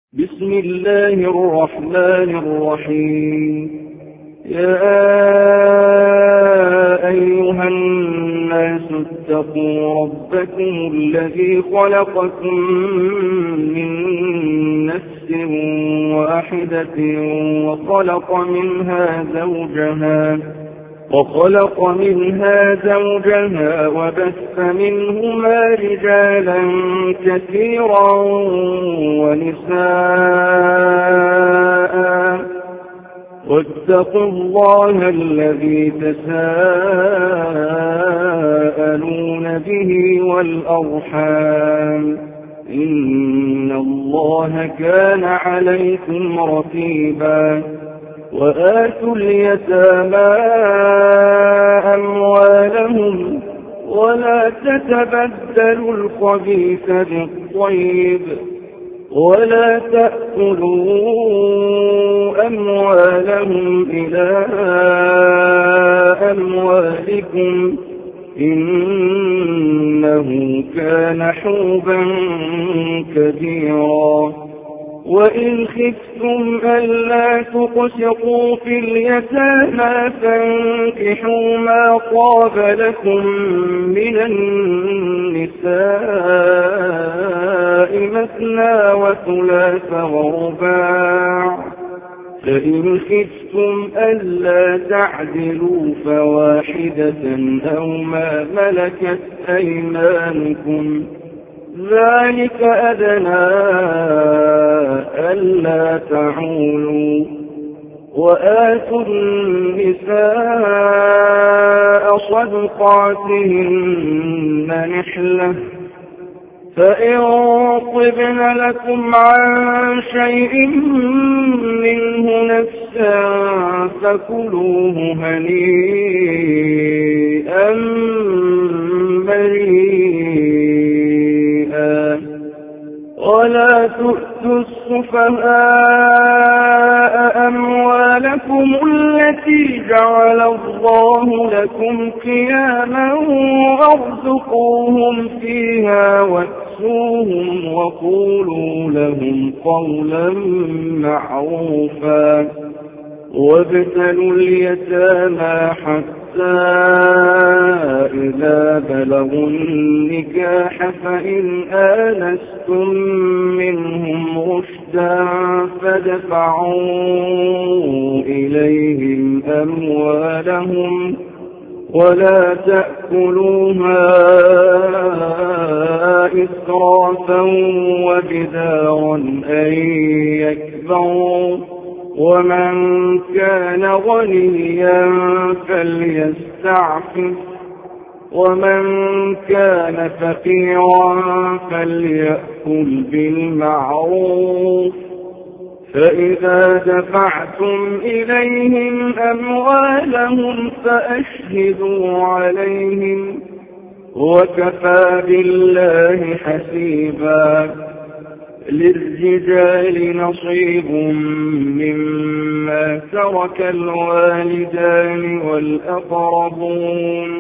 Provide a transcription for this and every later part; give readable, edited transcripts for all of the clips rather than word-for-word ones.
بسم الله الرحمن الرحيم. يا أيها الناس اتقوا ربكم الذي خلقكم من نفس واحدة وخلق منها زوجها وبث منهما رجالا كثيرا ونساء، واتقوا الله الذي تساءلون به والأرحام، إن الله كان عليكم رقيبا. وآتوا اليتامى أموالهم ولا تتبدلوا الخبيث بالطيب، ولا تأكلوا أموالهم إلى أموالكم، إنه كان حوبا كبيرا. وإن خفتم ألا تقسطوا في اليتامى فانكحوا ما طاب لكم من النساء مثنى وثلاث ورباع، فإن خفتم ألا تعدلوا فواحدة أو ما ملكت أيمانكم، ذلك أدنى ألا تعولوا. وآتوا النساء صدقاتهن نحلة، فإن طبن لكم عن شيء منه نفسا فكلوه هنيئا مريئا. ولا تؤتوا السفهاء أموالكم التي جعل الله لكم قياما وارزقوهم فيها واكسوهم وقولوا لهم قولا معروفا. وابتلوا اليتامى حتى إذا بلغوا النكاح فإن آنستم منهم رشدا فادفعوا إليهم أموالهم ولا تأكلوها إسرافا وبدارا أن يكبروا، ومن كان غنيا فليستعفف، ومن كان فقيرا فليأكل بالمعروف. فإذا دفعتم إليهم أموالهم فأشهدوا عليهم، وكفى بالله حسيبا. للرجال نصيب مما ترك الوالدان والأقربون،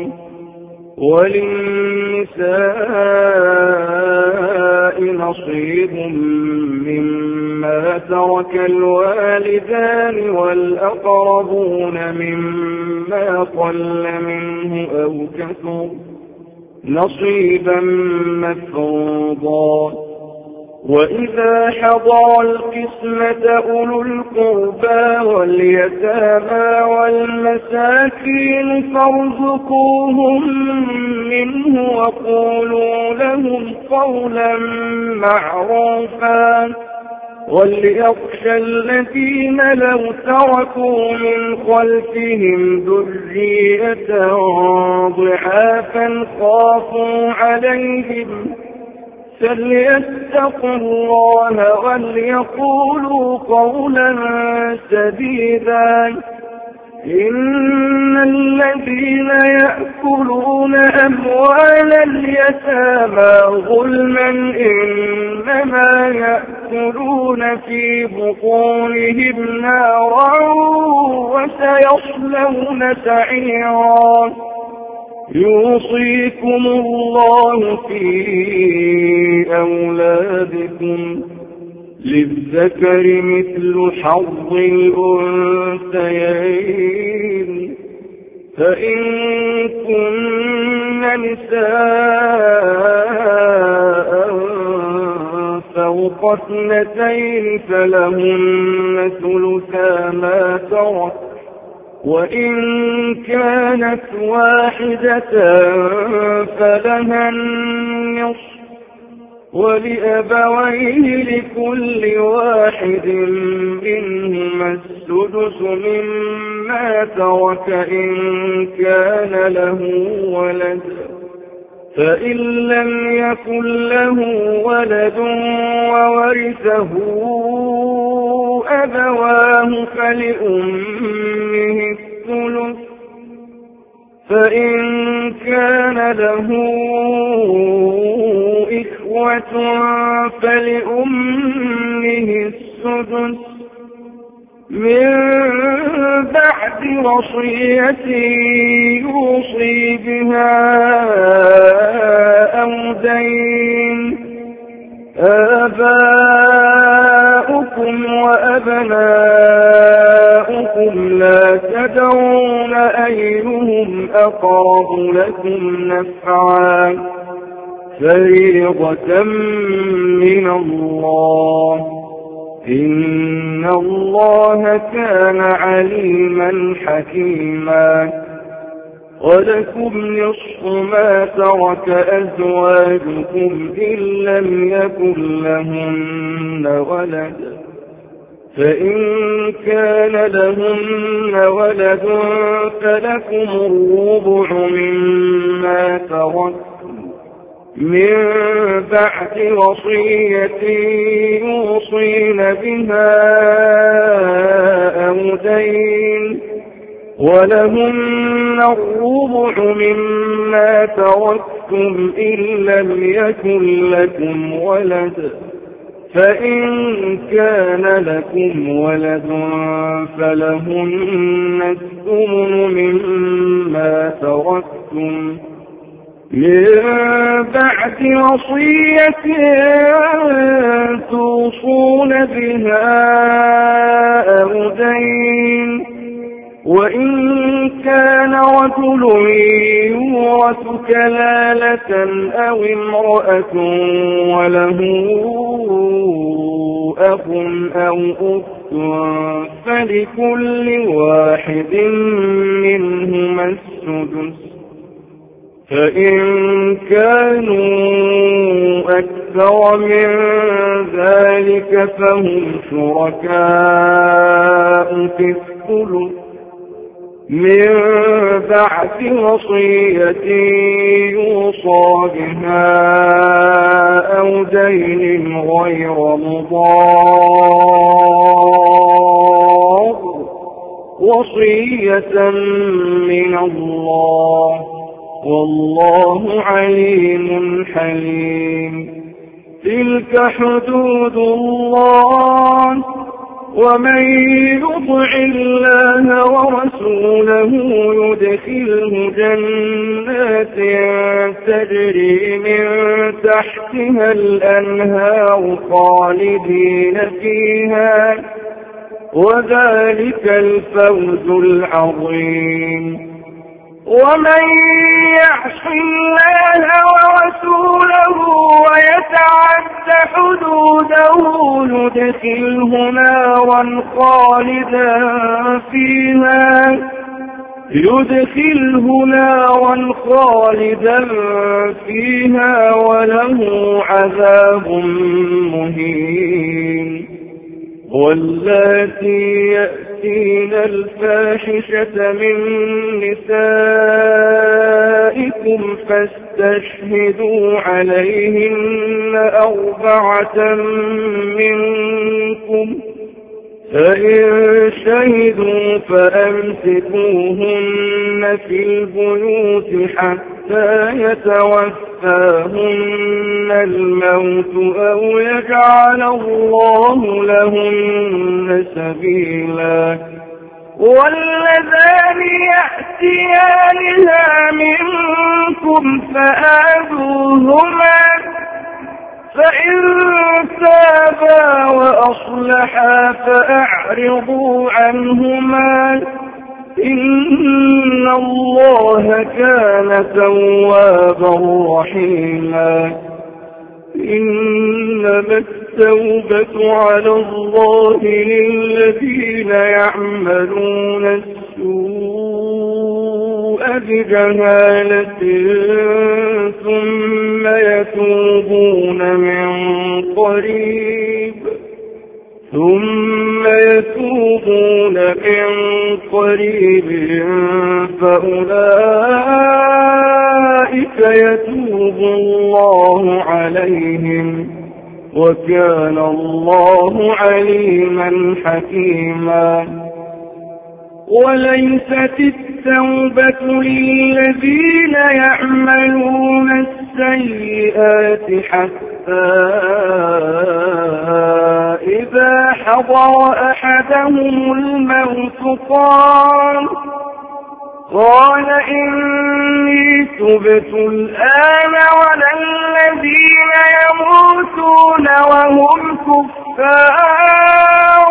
وللنساء نصيب مما ترك الوالدان والأقربون مما قل منه أو كثر، نصيبا مفروضا. وإذا حضر القسمة أولو القربى واليتامى والمساكين فارزقوهم منه وقولوا لهم قولا معروفا. وليخشى الذين لو تركوا من خلفهم ذرية ضعافا خافوا عليهم فليتقوا الله وليقولوا قولا سديدا. إن الذين يأكلون أموال اليتامى ظلما إنما يأكلون في بطونهم نارا وسيصلون سعيرا. يوصيكم الله في أولادكم للذكر مثل حظ الأنثيين فإن كن نساء فوق 2 فلهن ثلثا ما ترك وإن كانت واحدة فلها النصف ولأبويه لكل واحد منهما السدس مما ترك إن كان له ولد فإن لم يكن له ولد وورثه أبواه فلأمه الثلث فإن كان له إخوة فلأمه السدس من بعد وصية يوصي بها أو دين آباؤكم وأبناؤكم لا تدرون أيهم أقرب لكم نفعا فريضة من الله إن الله كان عليما حكيما ولكم نصف ما ترك أزواجكم إن لم يكن لهن ولد فإن كان لهن ولد فلكم الربع مما ترك من بعد وصية يوصين بها أو دين ولهن الربع مما تركتم إن لم يكن لكم ولد فإن كان لكم ولد فلهن الثمن مما تركتم من بعد وصية توصون بها أو دين وإن كان رجل يورث كلالة أو امرأة وله أخ أو أخت فلكل واحد منهما السدس فإن كانوا أكثر من ذلك فهم شركاء في الثلث من بعد وصية يوصى بها أو دين غير مضار وصية من الله والله عليم حليم تلك حدود الله ومن يطع الله ورسوله يدخله جنات تجري من تحتها الأنهار خالدين فيها وذلك الفوز العظيم ومن يعص الله ورسوله ويتعد حدوده يدخله نارا خالدا فيها وله عذاب مهين واللاتي يأتين الفاحشة من نسائكم فاستشهدوا عليهن 4 منكم فإن شهدوا فأمسكوهن في البيوت حتى يتوفاهن الموت أو يجعل الله لهن سبيلا واللذان يأتيانها منكم فآذوهما فإن تابا وأصلحا فأعرضوا عنهما إن الله كان توابا رحيما إنما التوبة على الله للذين يعملون السوء بجهالة ثم يتوبون من قريب فأولئك يتوب الله عليهم وكان الله عليما حكيما وليست التوبة للذين يعملون السيئات حتى إذا حضر أحدهم الموت قال إني تبت الآن ولا الذين يموتون وهم كفار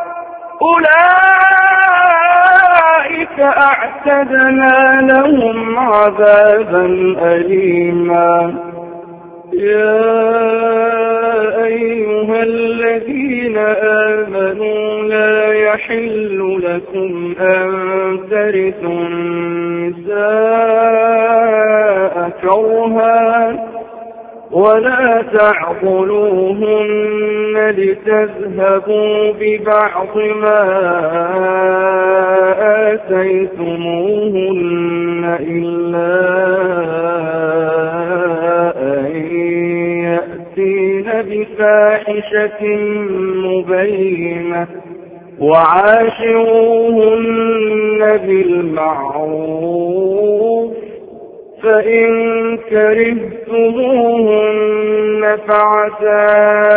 أولئك أعتدنا لهم عذابا أليما يا أيها الذين آمنوا لا يحل لكم أن ترثوا النساء كرها ولا تعضلوهن لتذهبوا ببعض ما آتيتموهن إلا أن يأتين بفاحشة مبينة وعاشروهن بالمعروف فإن كرهتموهن فعسى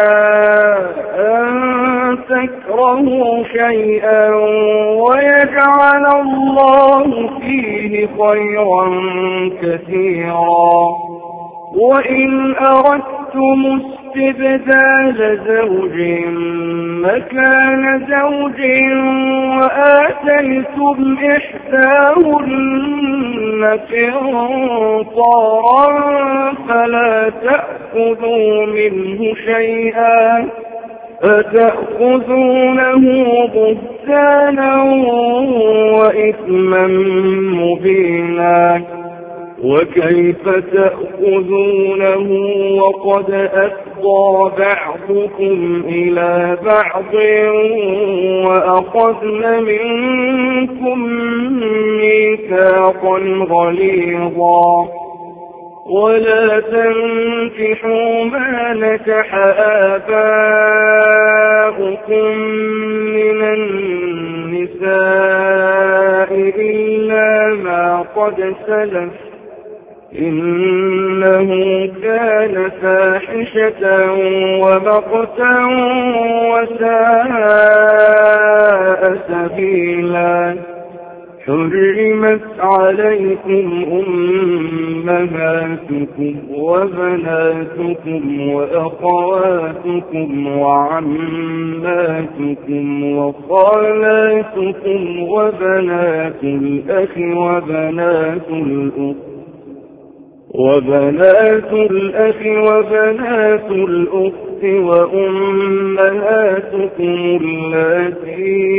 أن تكرهوا شيئا ويجعل الله فيه خيرا كثيرا وإن أردتم استبدال زوج مكان زوج وآتيتم إحداهن قنطارا فلا تأخذوا منه شيئا أتأخذونه بهتانا وإثما مبينا وكيف تأخذونه وقد أفضى بعضكم إلى بعض وأخذن منكم ميثاقا غليظا ولا تنكحوا ما نكح آباؤكم من النساء إلا ما قد سلف إنه كان فاحشة ومقتا وساء سبيلا حرمت عليكم أمهاتكم وبناتكم وأخواتكم وعماتكم وخالاتكم وبنات الأخ وبنات الأخت وأمهاتكم اللاتي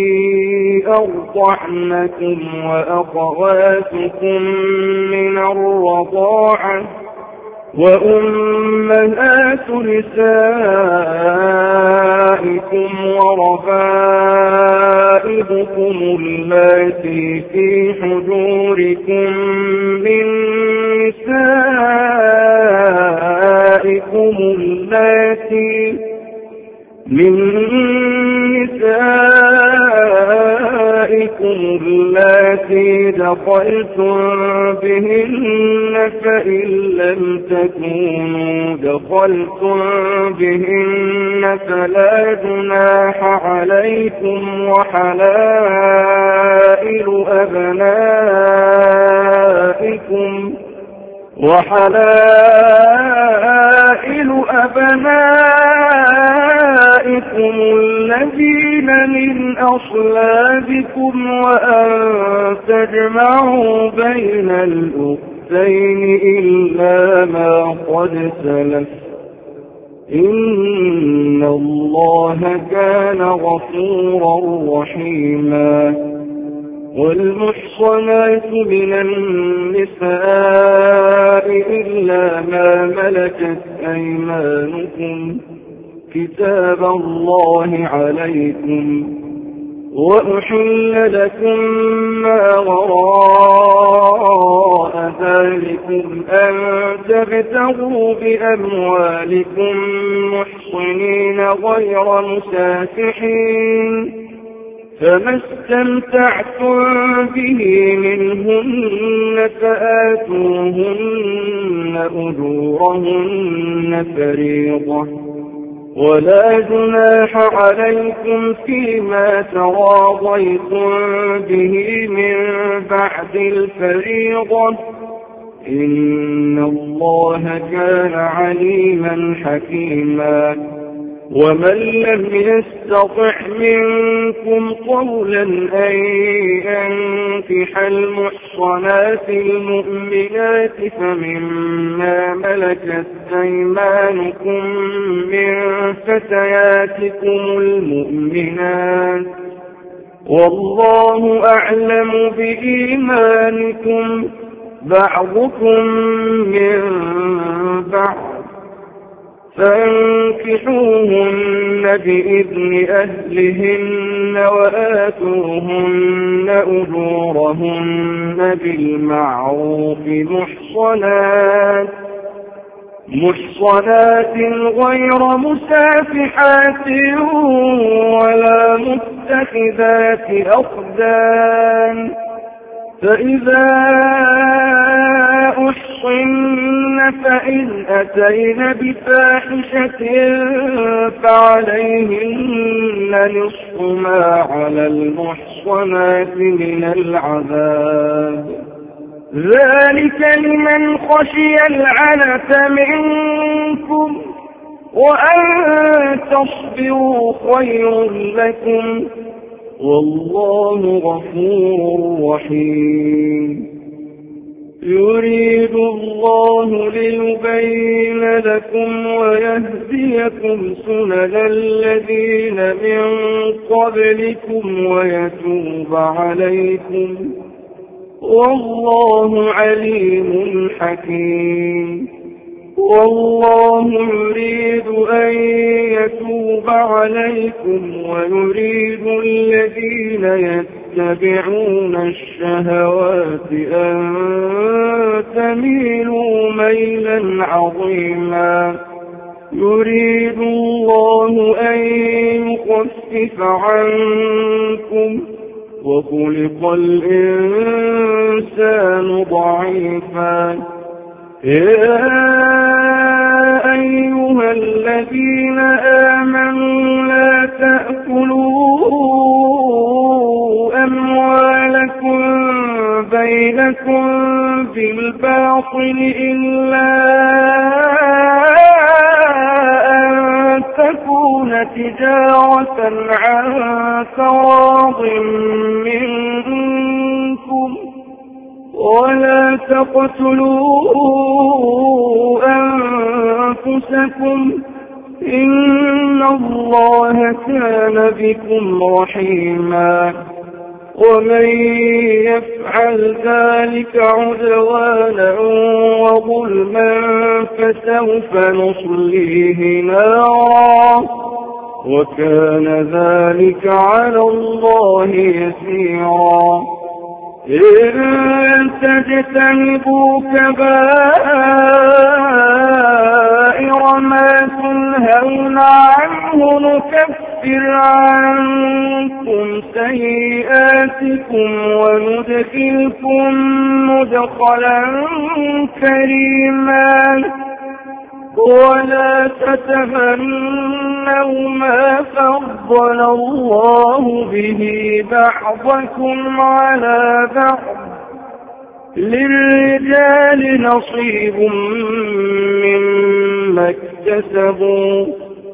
أرضعنكم وأخواتكم من الرضاعة وأمهات نسائكم وربائبكم اللاتي في حجوركم من نسائكم اللاتي دخلتم بهن فإن لم تكونوا دخلتم بهن فلا جناح عليكم وحلائل وحلائل أبنائكم الذين من أصلابكم وأن تجمعوا بين الأختين إلا ما قد سلف إن الله كان غفورا رحيما. والمحصنات من النساء إلا ما ملكت أيمانكم كتاب الله عليكم وأحل لكم ما وراء ذلكم أن تبتغوا بأموالكم محصنين غير مسافحين فما استمتعتم به منهن فآتوهن أجورهن فريضة ولا جناح عليكم فيما تراضيتم به من بعد الفريضة إن الله كان عليما حكيما. ومن لم يستطع منكم قولا أن ينكح المحصنات المؤمنات فمما ملكت أيمانكم من فتياتكم المؤمنات والله أعلم بإيمانكم بعضكم من بعض فانكحوهن بإذن أهلهن وآتوهن أجورهن بالمعروف محصنات غير مسافحات ولا متخذات أخدان فإذا أحصن فإن أتين بفاحشة فعليهن نصف ما على المحصنات من العذاب ذلك لمن خشي العنة منكم وأن تصبروا خير لكم والله غفور رحيم. يريد الله ليبين لكم ويهديكم سنن الذين من قبلكم ويتوب عليكم والله عليم حكيم. والله يريد أن يتوب عليكم ويريد الذين يتبعون الشهوات أن تميلوا ميلا عظيما. يريد الله أن يخفف عنكم وخلق الإنسان ضعيفا. يا أيها الذين آمنوا لا تأكلوا أموالكم بينكم بالباطل إلا أن تكون تجارة عن تراض منكم ولا تقتلوا أنفسكم إن الله كان بكم رحيما. ومن يفعل ذلك عدوانا وظلما فسوف نصليه نارا وكان ذلك على الله يسيرا. إن تجتنبوا كبائر ما تنهون عنه نكفر عنكم سيئاتكم وندخلكم مدخلا كريما. ولا تتمنوا ما فضل الله به بعضكم على بعض للرجال نصيب مما مما اكتسبوا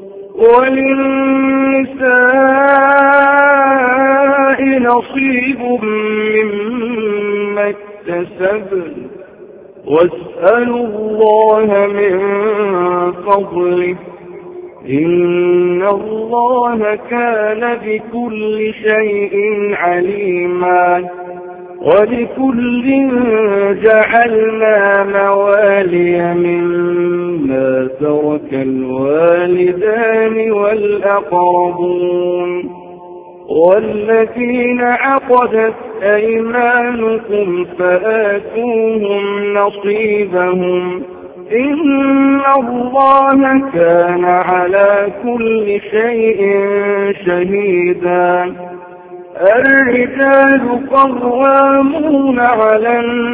وللنساء نصيب مما اكتسبن واسألوا الله من فضله إن الله كان بكل شيء عليما ولكل جعلنا موالي مما ترك الوالدان والأقربون والذين عقدت أيمانكم فآتوهم نصيبهم إن الله كان على كل شيء شهيدا الرجال قوامون على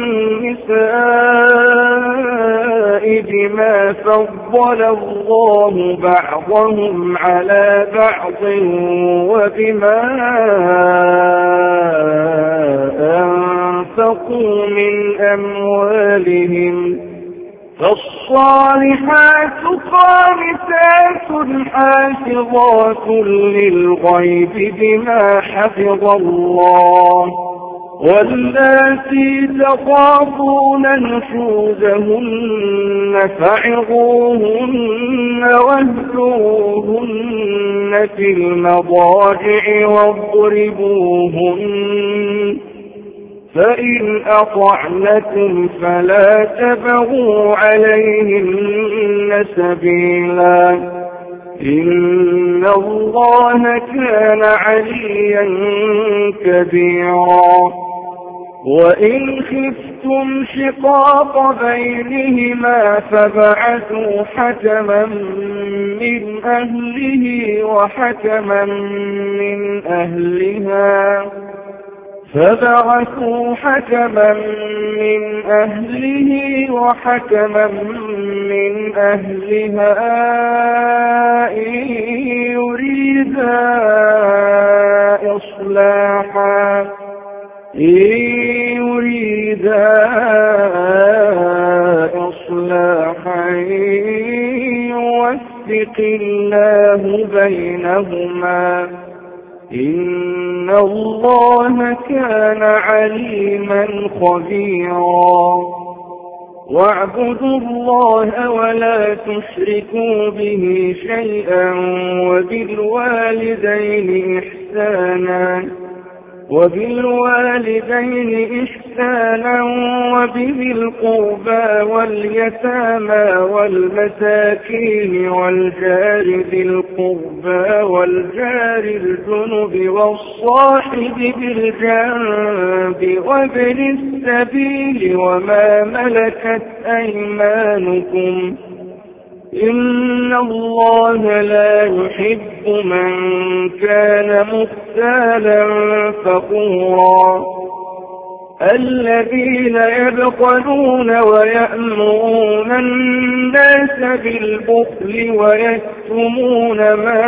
النساء بما فضل الله بعضهم على بعض وبما أنفقوا من أموالهم فالصالحات قانتات حافظات للغيب بما حفظ الله واللاتي تخافون نشوزهن فعظوهن واهجروهن في المضاجع واضربوهن فإن أطعنكم فلا تبغوا عليهن سبيلا إن الله كان عليا كبيرا وإن خفتم شقاق بينهما فبعثوا حكما من أهله وحكما من أهلها فبعثوا حكما من أهله وحكما من أهلها إن يريدا إصلاحا يوفق الله بينهما إن الله كان عليما خبيرا واعبدوا الله ولا تشركوا به شيئا وبالوالدين إحسانا وبذي القربى واليتامى والمساكين والجار ذي القربى والجار الجنب والصاحب بالجنب وابن السبيل وما ملكت أيمانكم إن الله لا يحب من كان مختالا فخورا الذين يبخلون ويأمرون الناس بالبخل ويكتمون ما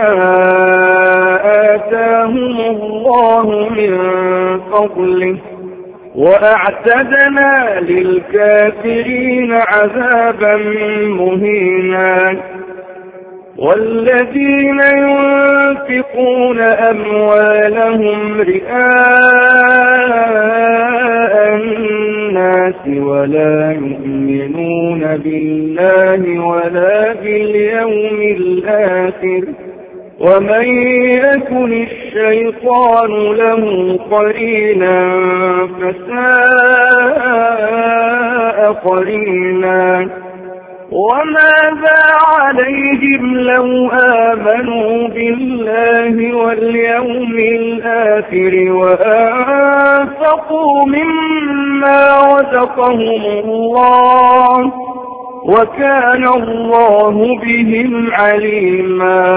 آتاهم الله من فضله وأعتدنا للكافرين عذابا مهينا والذين ينفقون أموالهم رئاء الناس ولا يؤمنون بالله ولا باليوم الآخر ومن يكن الشيطان له قرينا فساء قرينا وماذا عليهم لو آمنوا بالله واليوم الآخر وأنفقوا مما رزقهم الله وكان الله بهم عليما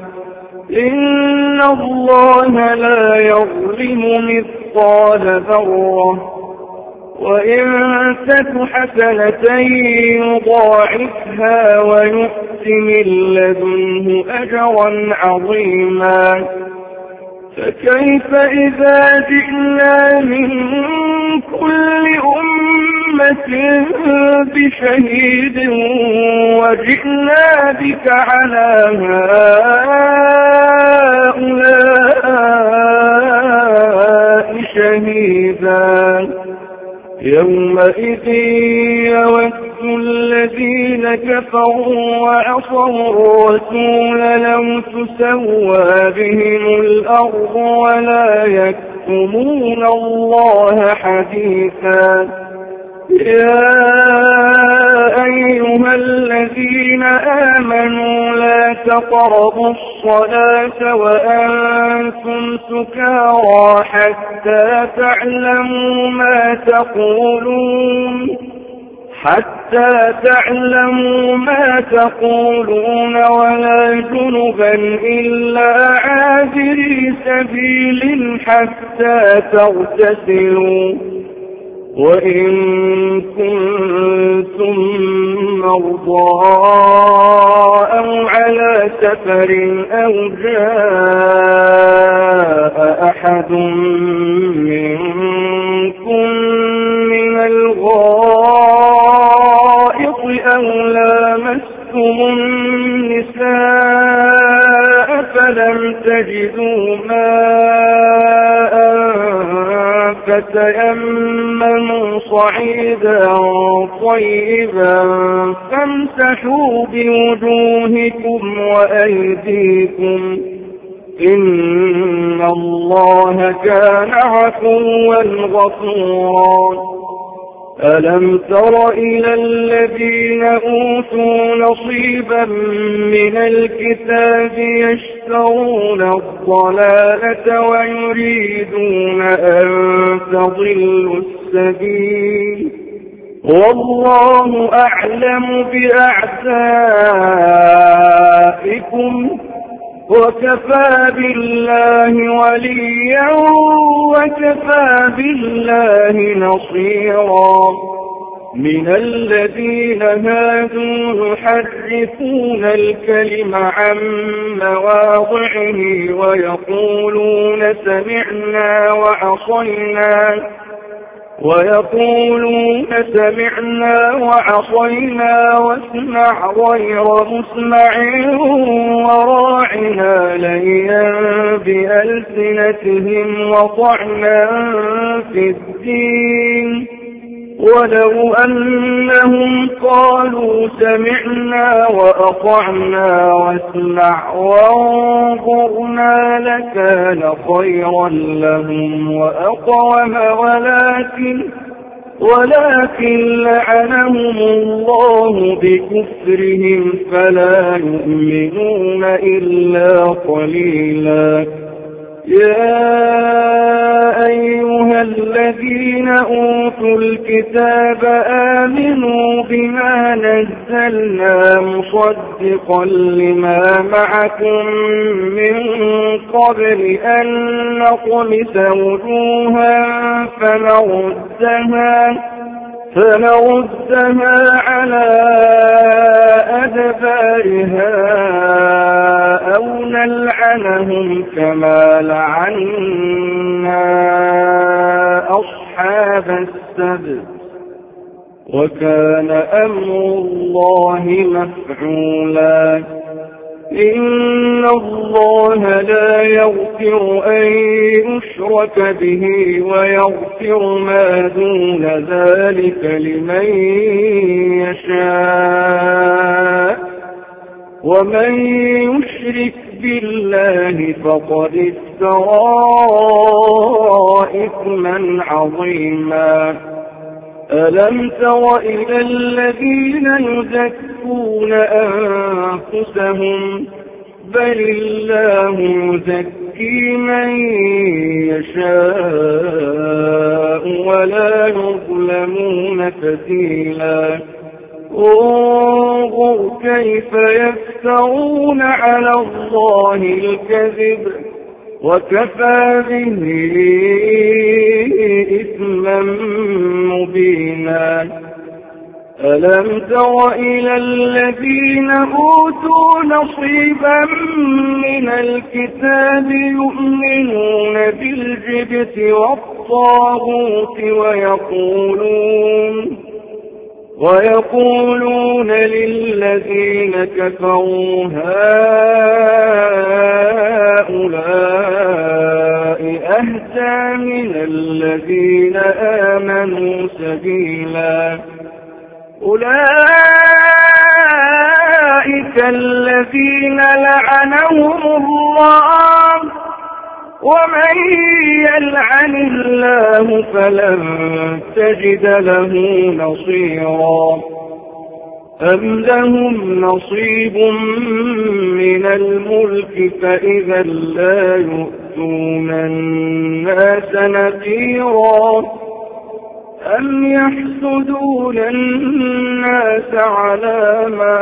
إن الله لا يظلم مثقال ذرة وإن تك حسنة يضاعفها ويؤت من لدنه أجرا عظيما فكيف إذا جئنا من كل أمة بشهيد وجئنا بك على هؤلاء شهيدا يومئذ يود الذين كفروا وعصوا الرسول لو تسوى بهم الأرض ولا يكتمون الله حديثا يا أيها الذين آمنوا لا تقربوا الصلاة وأنتم سكارى حتى تعلموا ما تقولون ولا جنبا إلا عابري سبيل حتى تغتسلوا وإن كنتم مرضى أو على سفر أو جاء أحد منكم من الغائط أو لامستم النساء فلم تجدوا ماء فتيمموا صعيدا طيبا فامسحوا بوجوهكم وأيديكم إن الله كان عفوا غفورا ألم تر إلى الذين أوتوا نصيبا من الكتاب يشترون الضلالة ويريدون أن تضلوا السبيل والله أعلم بأعدائكم وكفى بالله وليا وكفى بالله نصيرا من الذين هادوا يحرفون الكلم عن مواضعه ويقولون سمعنا وعصينا واسمع غير مسمع وراعنا ليا بألسنتهم وطعنا في الدين ولو أنهم قالوا سمعنا وأطعنا واسمع وانظرنا لكان خيرا لهم وأقوم ولكن لعنهم الله بكفرهم فلا يؤمنون إلا قليلا يا أيها الذين أوتوا الكتاب آمنوا بما نزلنا مصدقا لما معكم من قبل أن نطمس وجوها فنردها على أدبارها أو نلعنهم كما لعنا أصحاب السبت وكان أمر الله مفعولا إن الله لا يغفر أن يشرك به ويغفر ما دون ذلك لمن يشاء ومن يشرك بالله فقد افترى إثما عظيما ألم تر إلى الذين يزكون أنفسهم بل الله يزكي من يشاء ولا يظلمون فتيلا انظر كيف يفترون على الله الكذب وكفى به إثما مبينا ألم تر إلى الذين أوتوا نصيبا من الكتاب يؤمنون بالجبت والطاغوت ويقولون ويقولون للذين كفروا هؤلاء أهدى من الذين آمنوا سبيلا أولئك الذين لعنهم الله ومن يلعن الله فلن تجد له نصيرا أم لهم نصيب من الملك فإذا لا يؤتون الناس نقيرا أم يحسدون الناس على ما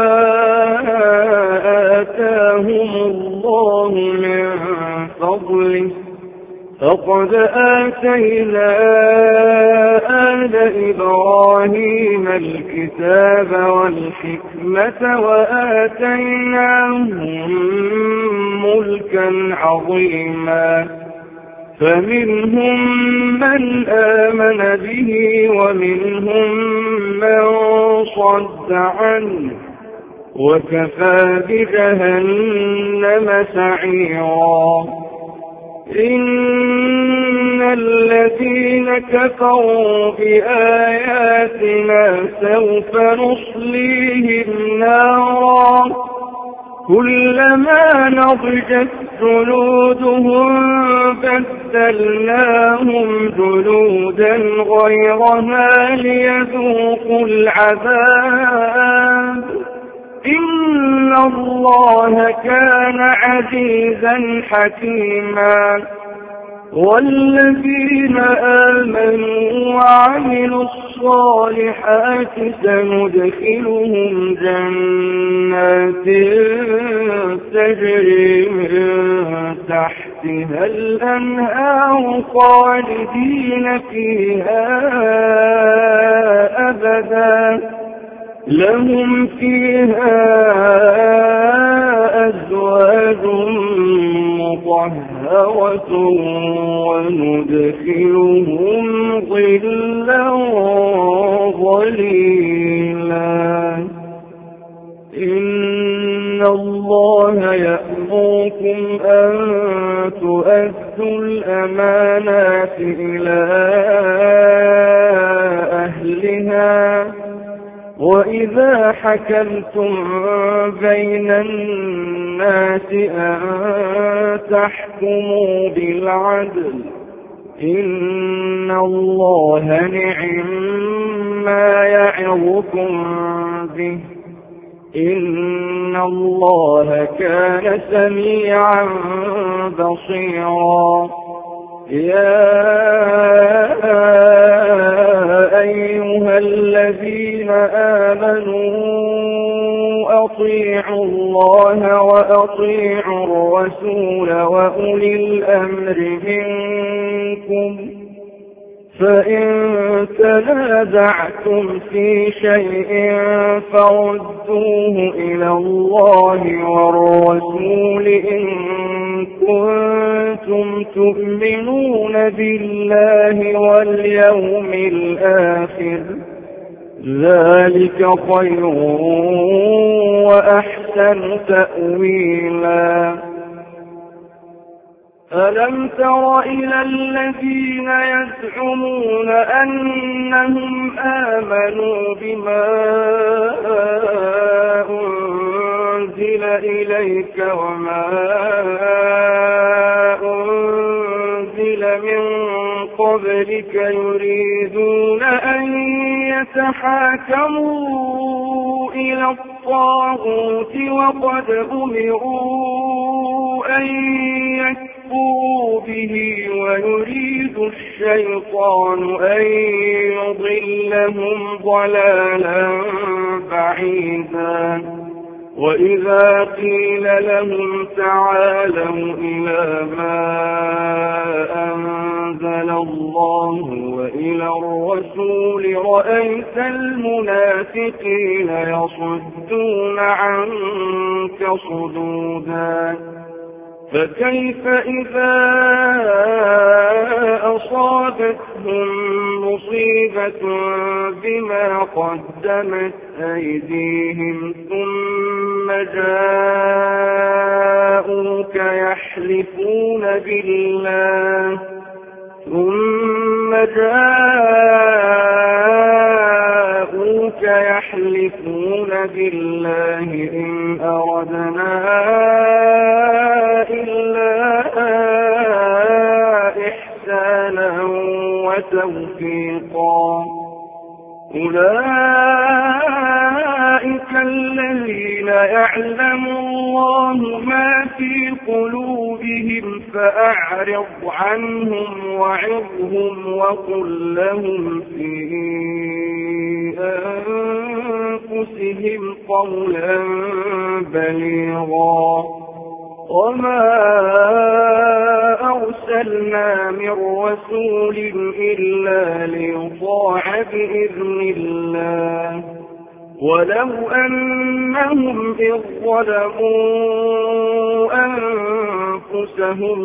آتاهم الله من فضله فقد آتينا آل إبراهيم الكتاب والحكمة وآتيناهم ملكا عظيما فمنهم من آمن به ومنهم من صد عنه وكفى بجهنم سعيرا إن الذين كفروا بآياتنا سوف نصليهم نارا كلما نضجت جلودهم بدلناهم جلودا غيرها ليذوقوا العذاب إن الله كان عزيزا حكيما والذين آمنوا وعملوا الصالحات سندخلهم جنات تجري من تحتها الأنهار خالدين فيها أبدا لهم فيها أزواج مطهرة وندخلهم ظلا ظليلا إن الله يأمركم أن تؤدوا الأمانات إلى أهلها وإذا حكمتم بين الناس أن تحكموا بالعدل إن الله نعم ما يعظكم به إن الله كان سميعا بصيرا يا أيها الذين آمنوا أطيعوا الله وأطيعوا الرسول وأولي الأمر منكم فإن تنازعتم في شيء فردوه إلى الله والرسول إن كنتم تؤمنون بالله واليوم الآخر ذلك خير وأحسن تأويلا ألم تر إلى الذين يزعمون أنهم آمنوا بما أنزل إليك وما أنزل من قبلك يريدون أن يتحاكموا إلى الطاغوت وقد أمروا أن يكفروا به ويريد الشيطان أن يضلهم ضلالا بعيدا وإذا قيل لهم تعالوا إلى ما أنزل الله وإلى الرسول رأيت المنافقين يصدون عنك صدودا فكيف إذا أصابتهم مصيبة بما قدمت أيديهم ثم جاءوك يحلفون بالله إن أردنا إلا إحسانا وتوفيقا أولئك الذين يعلم الله ما في قلوبهم فأعرض عنهم وعظهم وقل لهم في أنفسهم قولا بليغا وما أرسلنا من رسول إلا ليطاع بإذن الله ولو أنهم إذ ظلموا أنفسهم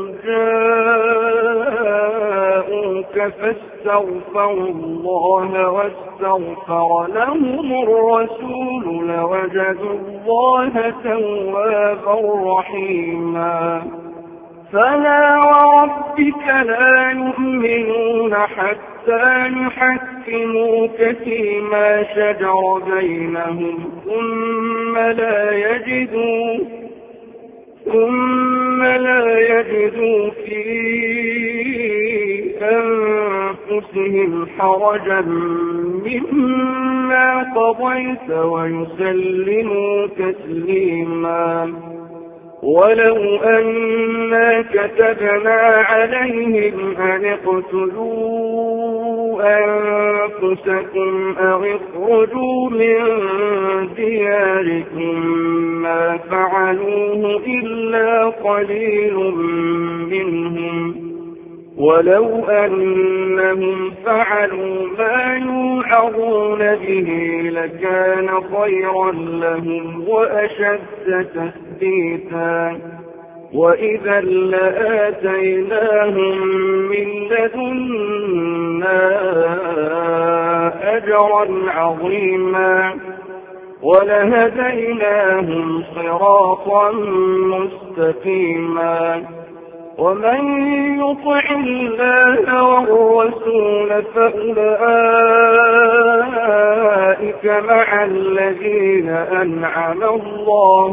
جاءوك فاستغفروا الله واستغفر لهم الرسول لوجدوا الله توابا رحيما فلا وربك لا يؤمنون حتى يحكموك فيما شجر بينهم ثم لا يجدوا في أنفسهم حرجا مما قضيت ويسلموا تسليما ولو أنا كتبنا عليهم أن اقتلوا أنفسكم أو اخرجوا من دياركم ما فعلوه إلا قليل منهم ولو أنهم فعلوا ما يوعظون به لكان خيرا لهم وأشد تثبيتا وإذا لآتيناهم من لدنا أجرا عظيما ولهديناهم صراطا مستقيما ومن يطع الله والرسول فأولئك مع الذين أنعم الله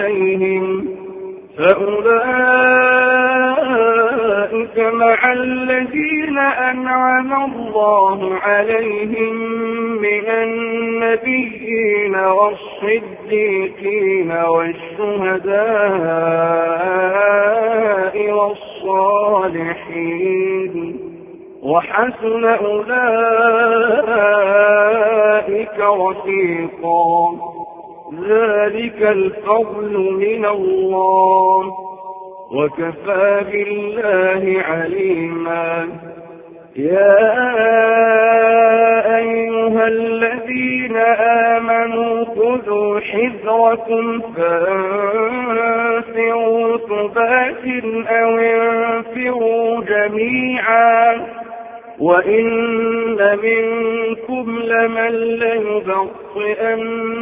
عليهم من النبيين والصديقين والشهداء والصالحين وحسن أولئك رفيقا ذلك الفضل من الله وكفى بالله عليما يا أيها الذين آمنوا خذوا حذركم فانفروا ثبات أو انفروا جميعا وإن منكم لمن ليبطئن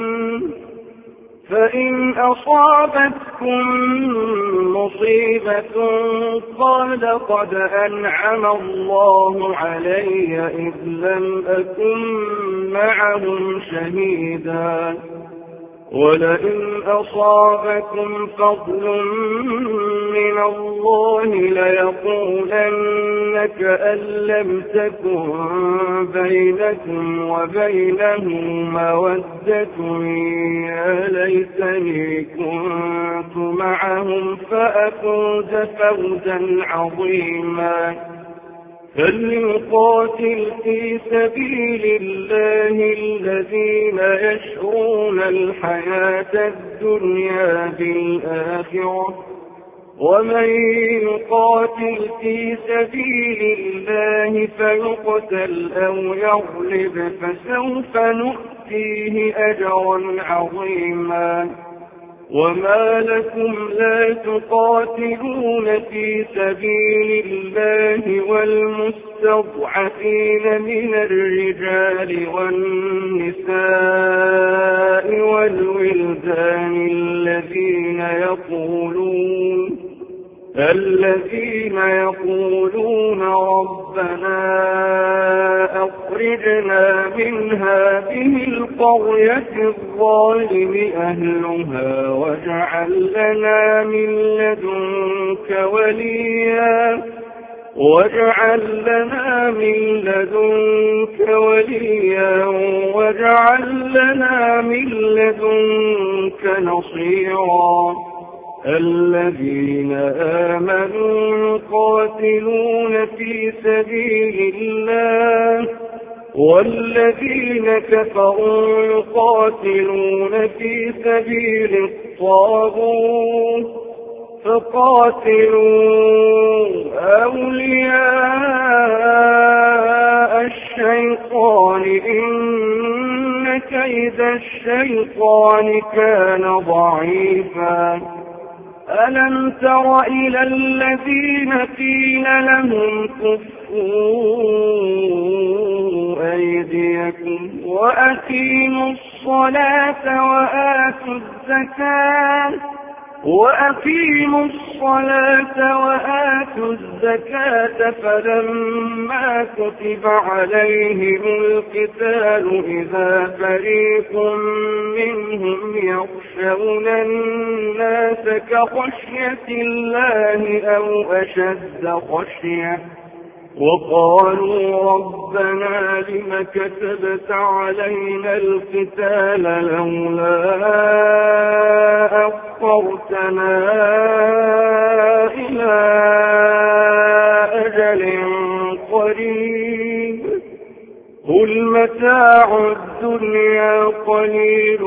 فإن أصابتكم مصيبة قال قد أنعم الله علي إذ لم أكن معهم شهيدا ولئن أصابكم فضل من الله ليقولن كأن لم تكن بينكم وبينه مودة يا ليتني كنت معهم فأفوز فوزا عظيما فليقاتل في سبيل الله الذين يشرون الحياة الدنيا بالآخرة ومن يقاتل في سبيل الله فيقتل أو يغلب فسوف نؤتيه أجرا عظيما وما لكم لا تقاتلون في سبيل الله والمستضعفين من الرجال والنساء والولدان الذين يقولون ربنا أخرجنا من هذه القرية الظالم أهلها واجعل لنا من لدنك وليا واجعل لنا من لدنك نصيرا الذين آمنوا يقاتلون في سبيل الله والذين كفروا يقاتلون في سبيل الطاغوت فقاتلوا أولياء الشيطان إن كيد الشيطان كان ضعيفا ألم تر إلى الذين قيل لهم كفوا أيديكم وأقيموا الصلاة وآتوا الزكاة فلما كتب عليهم القتال إذا فريق منهم يخشون الناس كخشية الله أو أشد خشية وقالوا ربنا لم كتبت علينا القتال لولا أخرتنا إلى أجل قريب قل متاع الدنيا قليل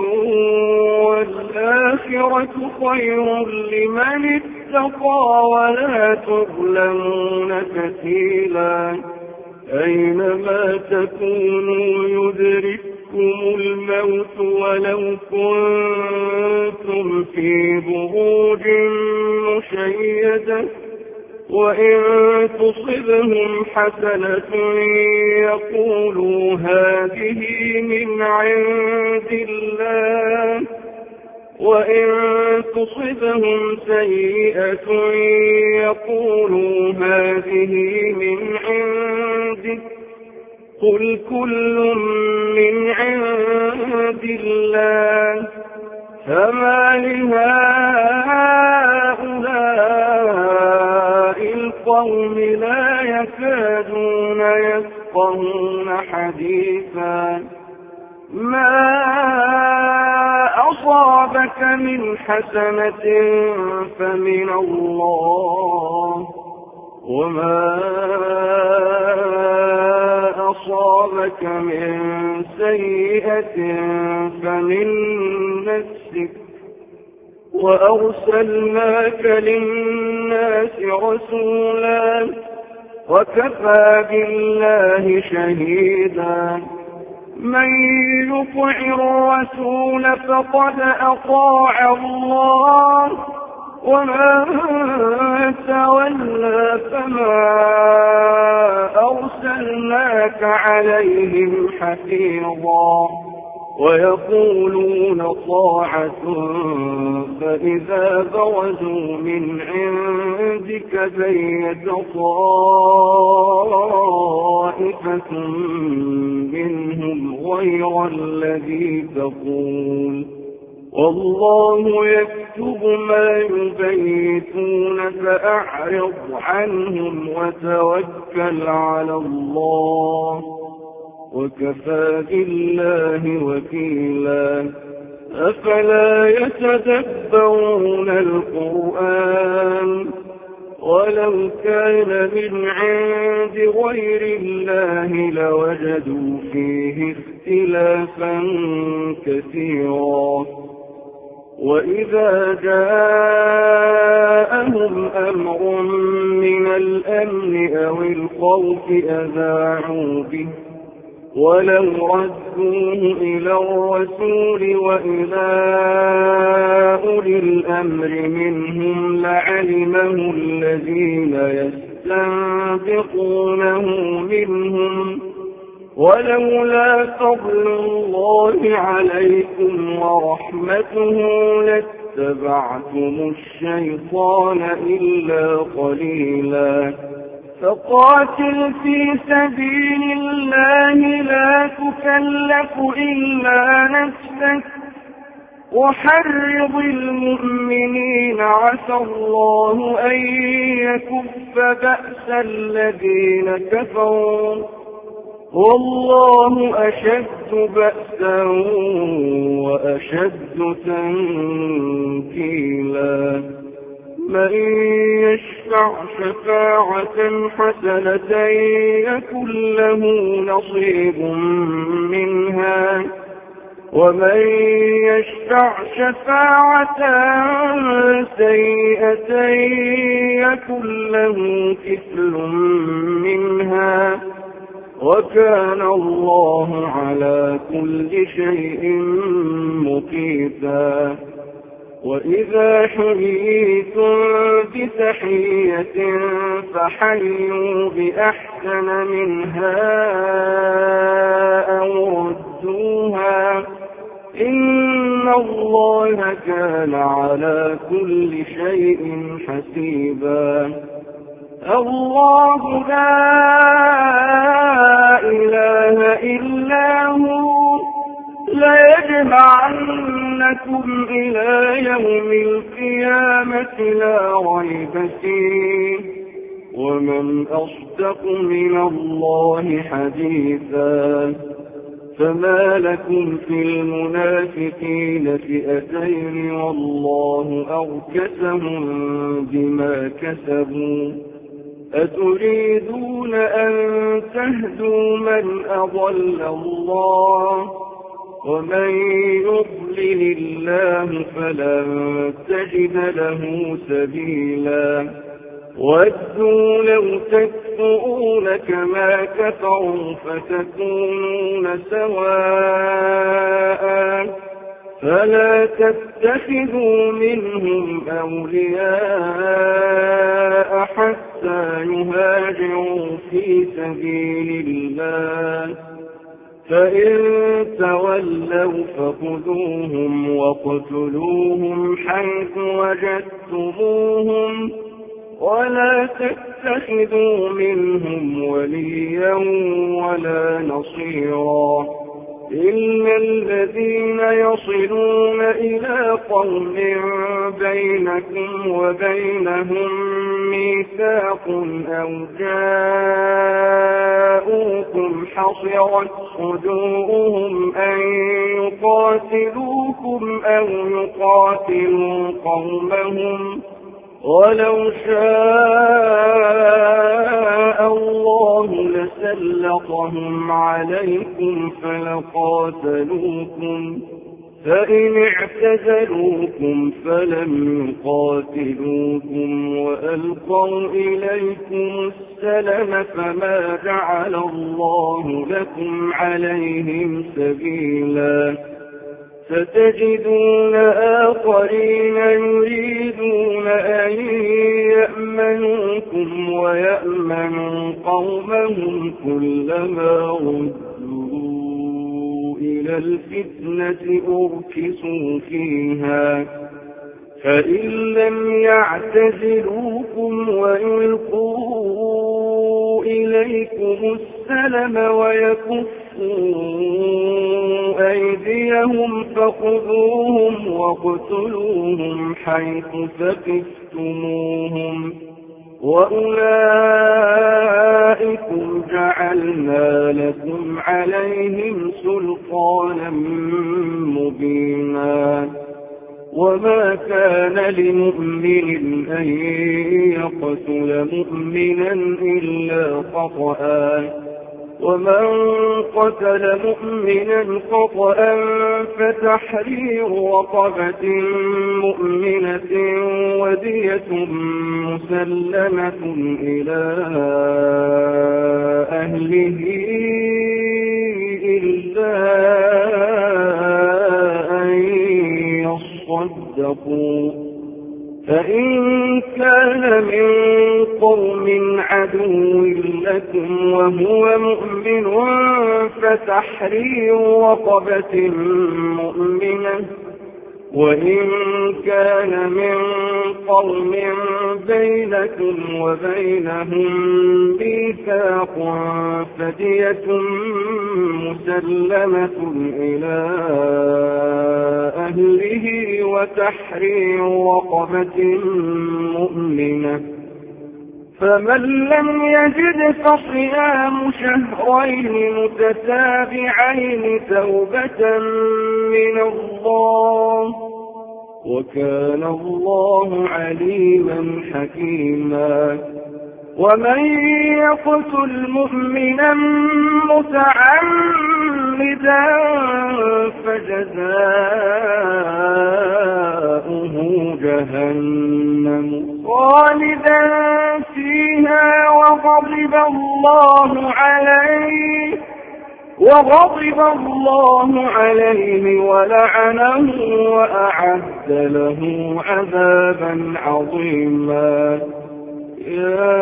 والآخرة خير لمن اتقى ولا تظلمون فتيلا أينما تكونوا يدرككم الموت ولو كنتم في بروج مشيدة وإن تصبهم حسنة يقولوا هذه من عند الله وإن تصبهم سيئة يقولوا هذه من عندك قل كل من عند الله فما لهؤلاء القوم لا يكادون يفقهون حديثا ما أصابك من حسنة فمن الله وما أصابك من سيئة فمن نفسك وأرسلناك للناس رسولا وكفى بالله شهيدا من يطع الرسول فقد أطاع الله ومن تولى فما أرسلناك عليهم حفيظا ويقولون طاعة فإذا برزوا من عندك بيت طائفة منهم غير الذي تقول والله يكتب ما يبيتون فأعرض عنهم وتوكل على الله وكفى بالله وكيلا أفلا يتدبرون القرآن ولو كان من عند غير الله لوجدوا فيه اختلافا كثيرا وإذا جاءهم أمر من الأمن أو الخوف أذاعوا به ولو ردوه إلى الرسول وإلى أولي الأمر منهم لعلمه الذين يستنبطونه منهم ولولا فضل الله عليكم ورحمته لاتبعتم الشيطان إلا قليلا فقاتل في سبيل الله لا تكلف إلا نفسك وحرض المؤمنين عسى الله أن يكف بأس الذين كفروا والله أشد بأسا وأشد تنكيلا من يشفع شفاعة حسنة يكن له نصيب منها ومن يشفع شفاعة سيئة يكن له كفل منها وكان الله على كل شيء مقيتا وإذا حييتم بتحية فحيوا بأحسن منها أو ردوها إن الله كان على كل شيء حسيبا الله لا إله إلا هو ليجمعنكم إلى يوم القيامة لا ريب فيه ومن أصدق من الله حديثا فما لكم في المنافقين فئتين والله أركسهم بما كسبوا أتريدون أن تهدوا من أضل الله ومن يضلل الله فلن تجد له سبيلا ودوا لو تكفرون كما كفروا فتكونون سواء فلا تتخذوا منهم أولياء حتى يهاجروا في سبيل الله فإن تولوا فخذوهم واقتلوهم حيث وجدتموهم ولا تتخذوا منهم وليا ولا نصيرا إلا الذين يصلون إلى قوم بينكم وبينهم ميثاق أو جاءوكم حصرت صدورهم أن يقاتلوكم أو يقاتلوا قومهم ولو شاء الله لسلطهم عليكم فلقاتلوكم فإن اعتزلوكم فلم يقاتلوكم وألقوا إليكم السلم فما جعل الله لكم عليهم سبيلا ستجدون آخرين يريدون أن يأمنوكم ويأمنوا قومهم كلما ردوا إلى الفتنة أركسوا فيها فإن لم يعتزلوكم ويلقوا إليكم السلم ويكفوا أيديهم فخذوهم واقتلوهم حيث ثقفتموهم وأولئكم جعلنا لكم عليهم سلطانا مبينا وما كان لمؤمن أن يقتل مؤمنا إلا خطأ ومن قتل مؤمنا خطأ فتحرير رقبة مؤمنة ودية مسلمة إلى أهله فصدقوا فإن كان من قوم عدو لكم وهو مؤمن فتحرير رقبة مؤمنة وإن كان من قوم بينكم وبينهم ميثاق فدية مسلمة إلى أهله وتحرير رقبة مؤمنة فمن لم يجد فصيام شهرين متتابعين توبة من الله وكان الله عليما حكيما ومن يقتل مؤمنا متعمدا فجزاؤه جهنم خالدا فيها وغضب الله عليه ولعنه وأعد له عذابا عظيما يا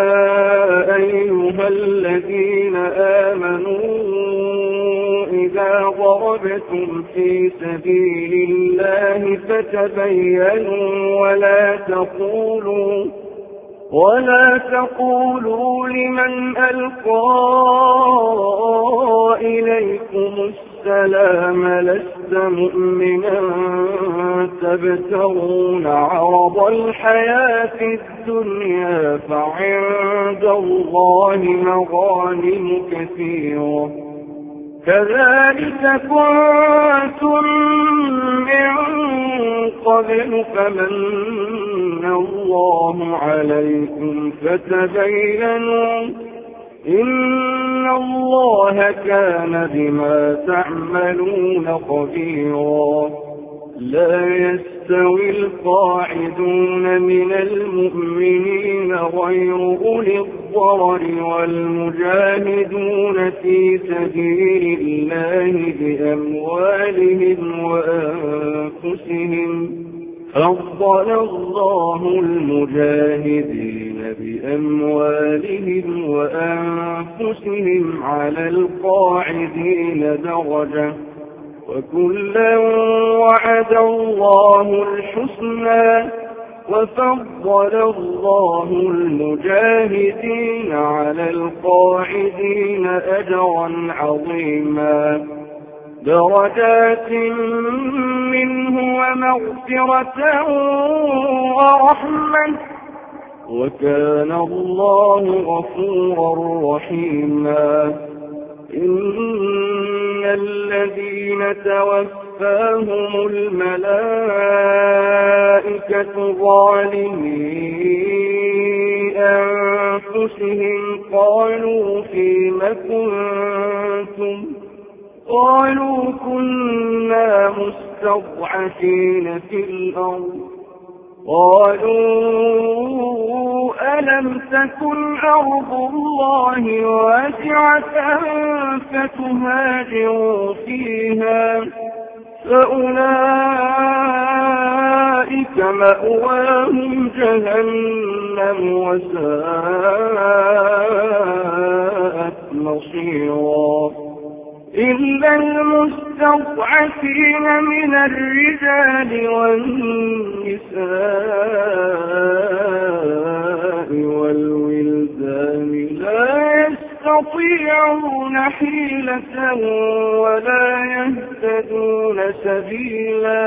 أيها الذين آمنوا إذا ضربتم في سبيل الله فتبينوا ولا تقولوا لمن ألقى إليكم السلام لست مؤمنا تبتغون عرض الحياة الدنيا فعند الله مغانم كثيرة كذلك كنتم من قبل فمن الله عليكم فتبينوا إن الله كان بما تعملون خبيرا لا يستوي القاعدون من المؤمنين غير أولي الضرر والمجاهدون في سبيل الله بأموالهم وأنفسهم فضل الله المجاهدين بأموالهم وأنفسهم على القاعدين درجة وكلا وعد الله الحسنى وفضل الله المجاهدين على القاعدين أجرا عظيما درجات منه ومغفرة ورحمة وكان الله غفورا رحيما إن الذين توفاهم الملائكة ظالمي أنفسهم قالوا فيم كنتم قالوا كنا مستضعفين في الأرض قالوا ألم تكن أرض الله واسعة فتهاجروا فيها فأولئك مأواهم جهنم وساءت مصيرا إلا المستضعفين من الرجال والنساء والولدان لا يستطيعون حيلة ولا يهتدون سبيلا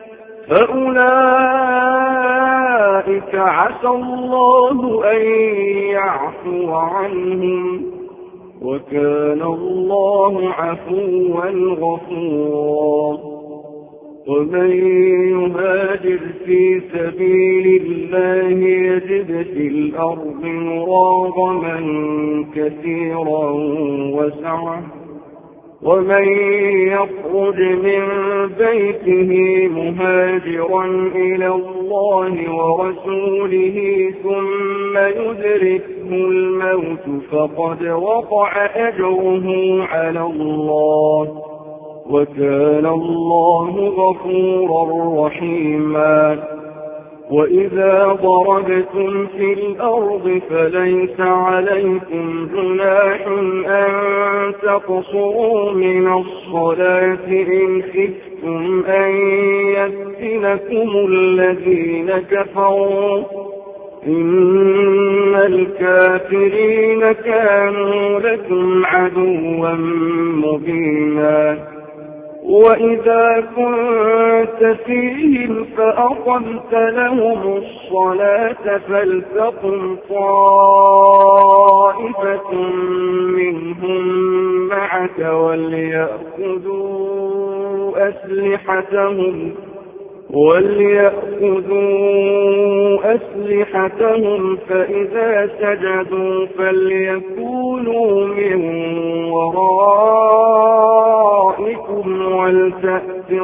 فأولئك عسى الله أن يعفو عنهم وكان الله عفوا غفورا ومن يهاجر في سبيل الله يجد في الأرض مراغما كثيرا وسعة ومن يخرج من بيته مهاجرا إلى الله ورسوله ثم يدركه الموت فقد وقع أجره على الله وكان الله غفورا رحيما. وإذا ضربتم في الأرض فليس عليكم جناح أن تقصروا من الصلاة إن خفتم أن يفتنكم الذين كفروا إن الكافرين كانوا لكم عدوا مبينا. وإذا كنت فيهم فأقمت لهم الصلاة فلتقم طائفة منهم معك وليأخذوا أسلحتهم فإذا سجدوا فليكونوا من ورائكم ولتأت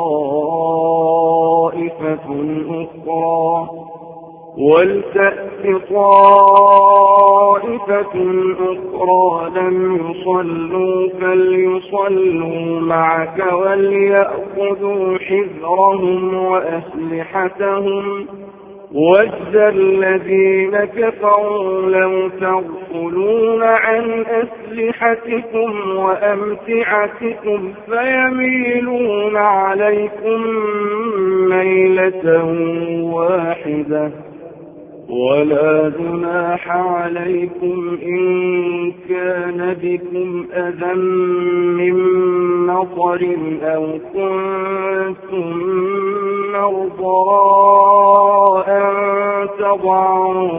طائفة أخرى لم يصلوا فليصلوا معك وليأخذوا حذرهم وأسلحتهم وَدَّ الَّذِينَ كَفَرُوا لَوْ تَغْفُلُونَ عَنْ أَسْلِحَتِكُمْ وَأَمْتِعَتِكُمْ فَيَمِيلُونَ عَلَيْكُمْ مَيْلَةً وَاحِدَةً وَلَا جُنَاحَ عَلَيْكُمْ إِن كَانَ بِكُمْ أَذًى مِّن مَّطَرٍ أَوْ كُنتُم مَّرْضَىٰ أَن تَضَعُوا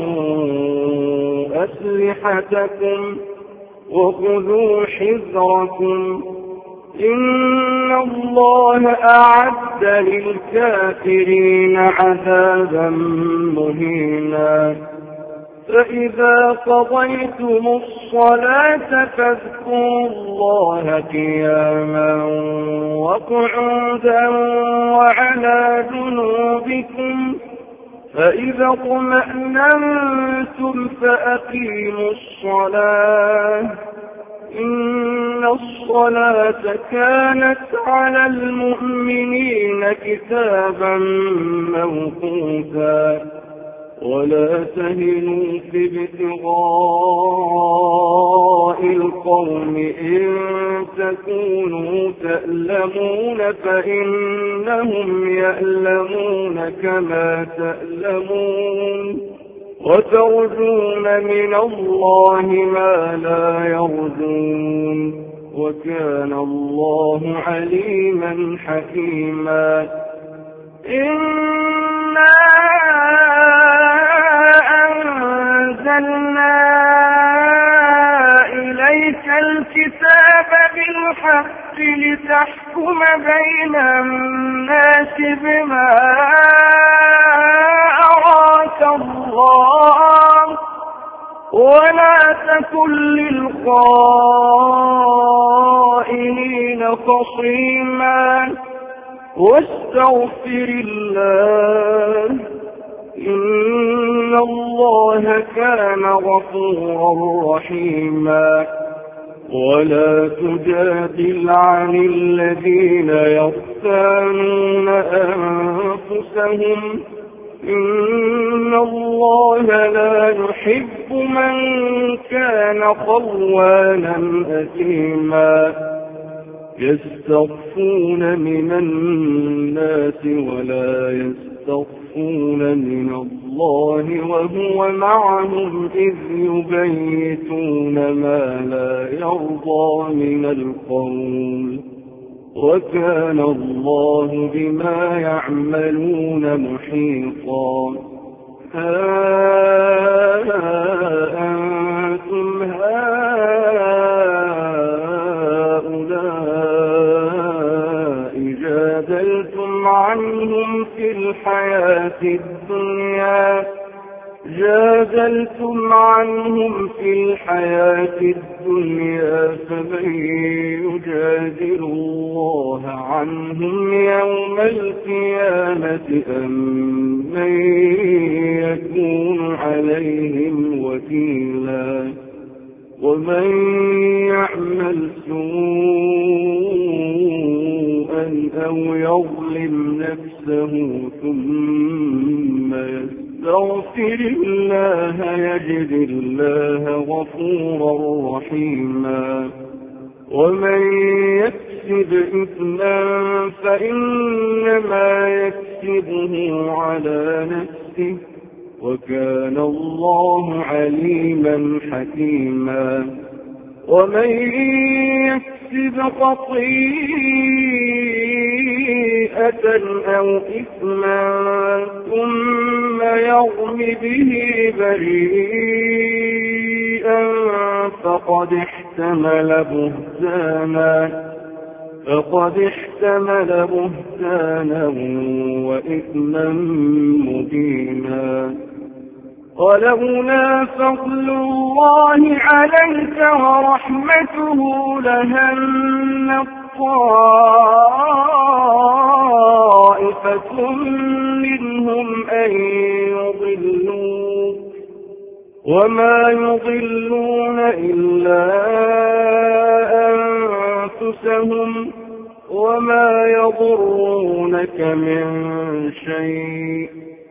أَسْلِحَتَكُمْ وَخُذُوا حِذْرَكُمْ إِنَّ اللَّهَ أَعَدَّ لِلْكَافِرِينَ عَذَابًا مُّهِينًا. فَإِذَا قَضَيْتُمُ الصَّلَاةَ فاذكروا اللَّهَ قِيَامًا وَقُعُودًا وَعَلَى جُنُوبِكُمْ فَإِذَا اطْمَأْنَنتُمْ فَأَقِيمُوا الصَّلَاةَ إِنَّ الصَّلَاةَ كَانَتْ عَلَى الْمُؤْمِنِينَ كِتَابًا مَّوْقُوتًا. وَلَا تَهِنُوا في ابْتِغَاءِ الْقَوْمِ إِن تَكُونُوا تَأْلَمُونَ فَإِنَّهُمْ يَأْلَمُونَ كَمَا تَأْلَمُونَ وَتَرْجُونَ مِنَ اللَّهِ مَا لَا يَرْجُونَ وَكَانَ اللَّهُ عَلِيمًا حَكِيمًا. إِنَّا أَنزَلْنَا إِلَيْكَ الْكِتَابَ بِالْحَقِّ لِتَحْكُمَ بَيْنَ النَّاسِ بِمَا أَرَاكَ اللَّهُ وَلَا تَكُن لِّلْخَائِنِينَ خَصِيمًا واستغفر الله إن الله كان غفورا رحيما. ولا تجادل عن الذين يختانون أنفسهم إن الله لا يحب من كان خوانا أثيما. يستخفون من الناس ولا يستخفون من الله وهو معهم إذ يبيتون ما لا يرضى من القول وكان الله بما يعملون محيطا. أنتم جادلتم عنهم في الحياة الدنيا فمن يجادل الله عنهم يوم القيامة أم من يكون عليهم وكيلا. ومن يعمل سوءا أو يظلم نفسه ثم يستغفر الله يجد الله غفورا رحيما ومن يكسب إثما فإنما يكسبه على نفسه وكان الله عليما حكيما ومن يكسب خطيئة أو إثما ثم يرم به بريئا فقد احتمل بهتانا وإثما مبينا ولولا فضل الله عليك ورحمته لهم طائفة منهم أن يضلوك وما يضلون إلا أنفسهم وما يضرونك من شيء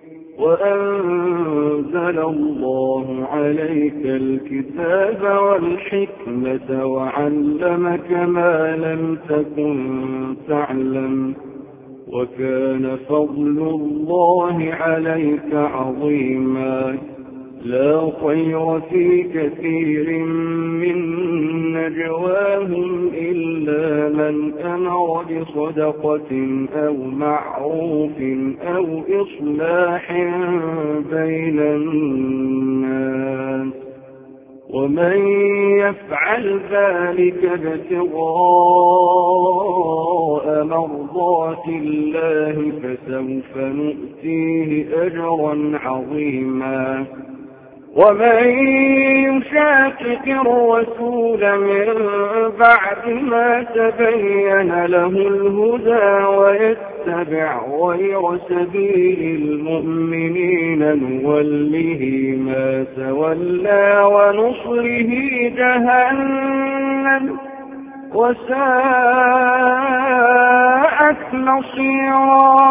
وأنزل الله عليك الكتاب والحكمة وعلمك ما لم تكن تعلم وكان فضل الله عليك عظيما لا خير في كثير من نجواهم إلا من أمر بصدقة أو معروف أو إصلاح بين الناس ومن يفعل ذلك ابتغاء مرضات الله فسوف نؤتيه أجرا عظيما ومن يشاقق الرسول من بعد ما تبين له الهدى ويتبع غير سبيل المؤمنين نوله ما تولى ونصره جهنم وساءت مصيرا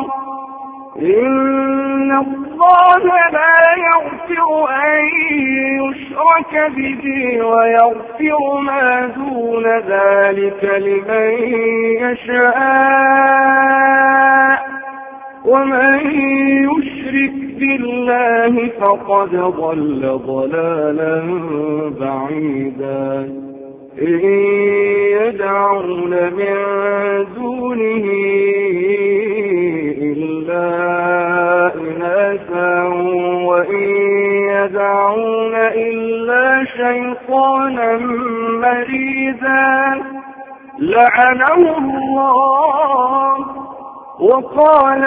إن الله لا يغفر أن يشرك به ويغفر ما دون ذلك لمن يشاء ومن يشرك بالله فقد ضل ضلالا بعيدا إن يدعون من دونه إلا إناثا وإن يدعون إلا شيطانا مريدا لعنه الله وقال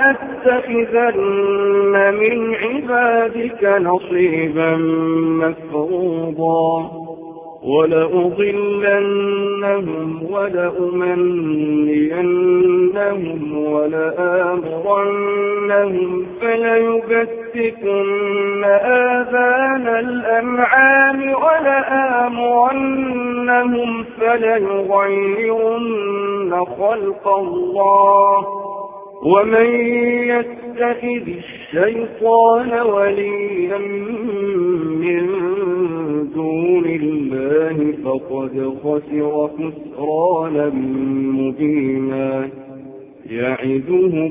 لأتخذن من عبادك نصيبا مفروضا ولأضلنهم ولأمنينهم ولآمرنهم فليبتكن آذان الأنعام ولآمرنهم فليغيرن خلق الله ومن يتخذ الشيطان وليا من دون الله فقد خسر خسرانا مبينا يعدهم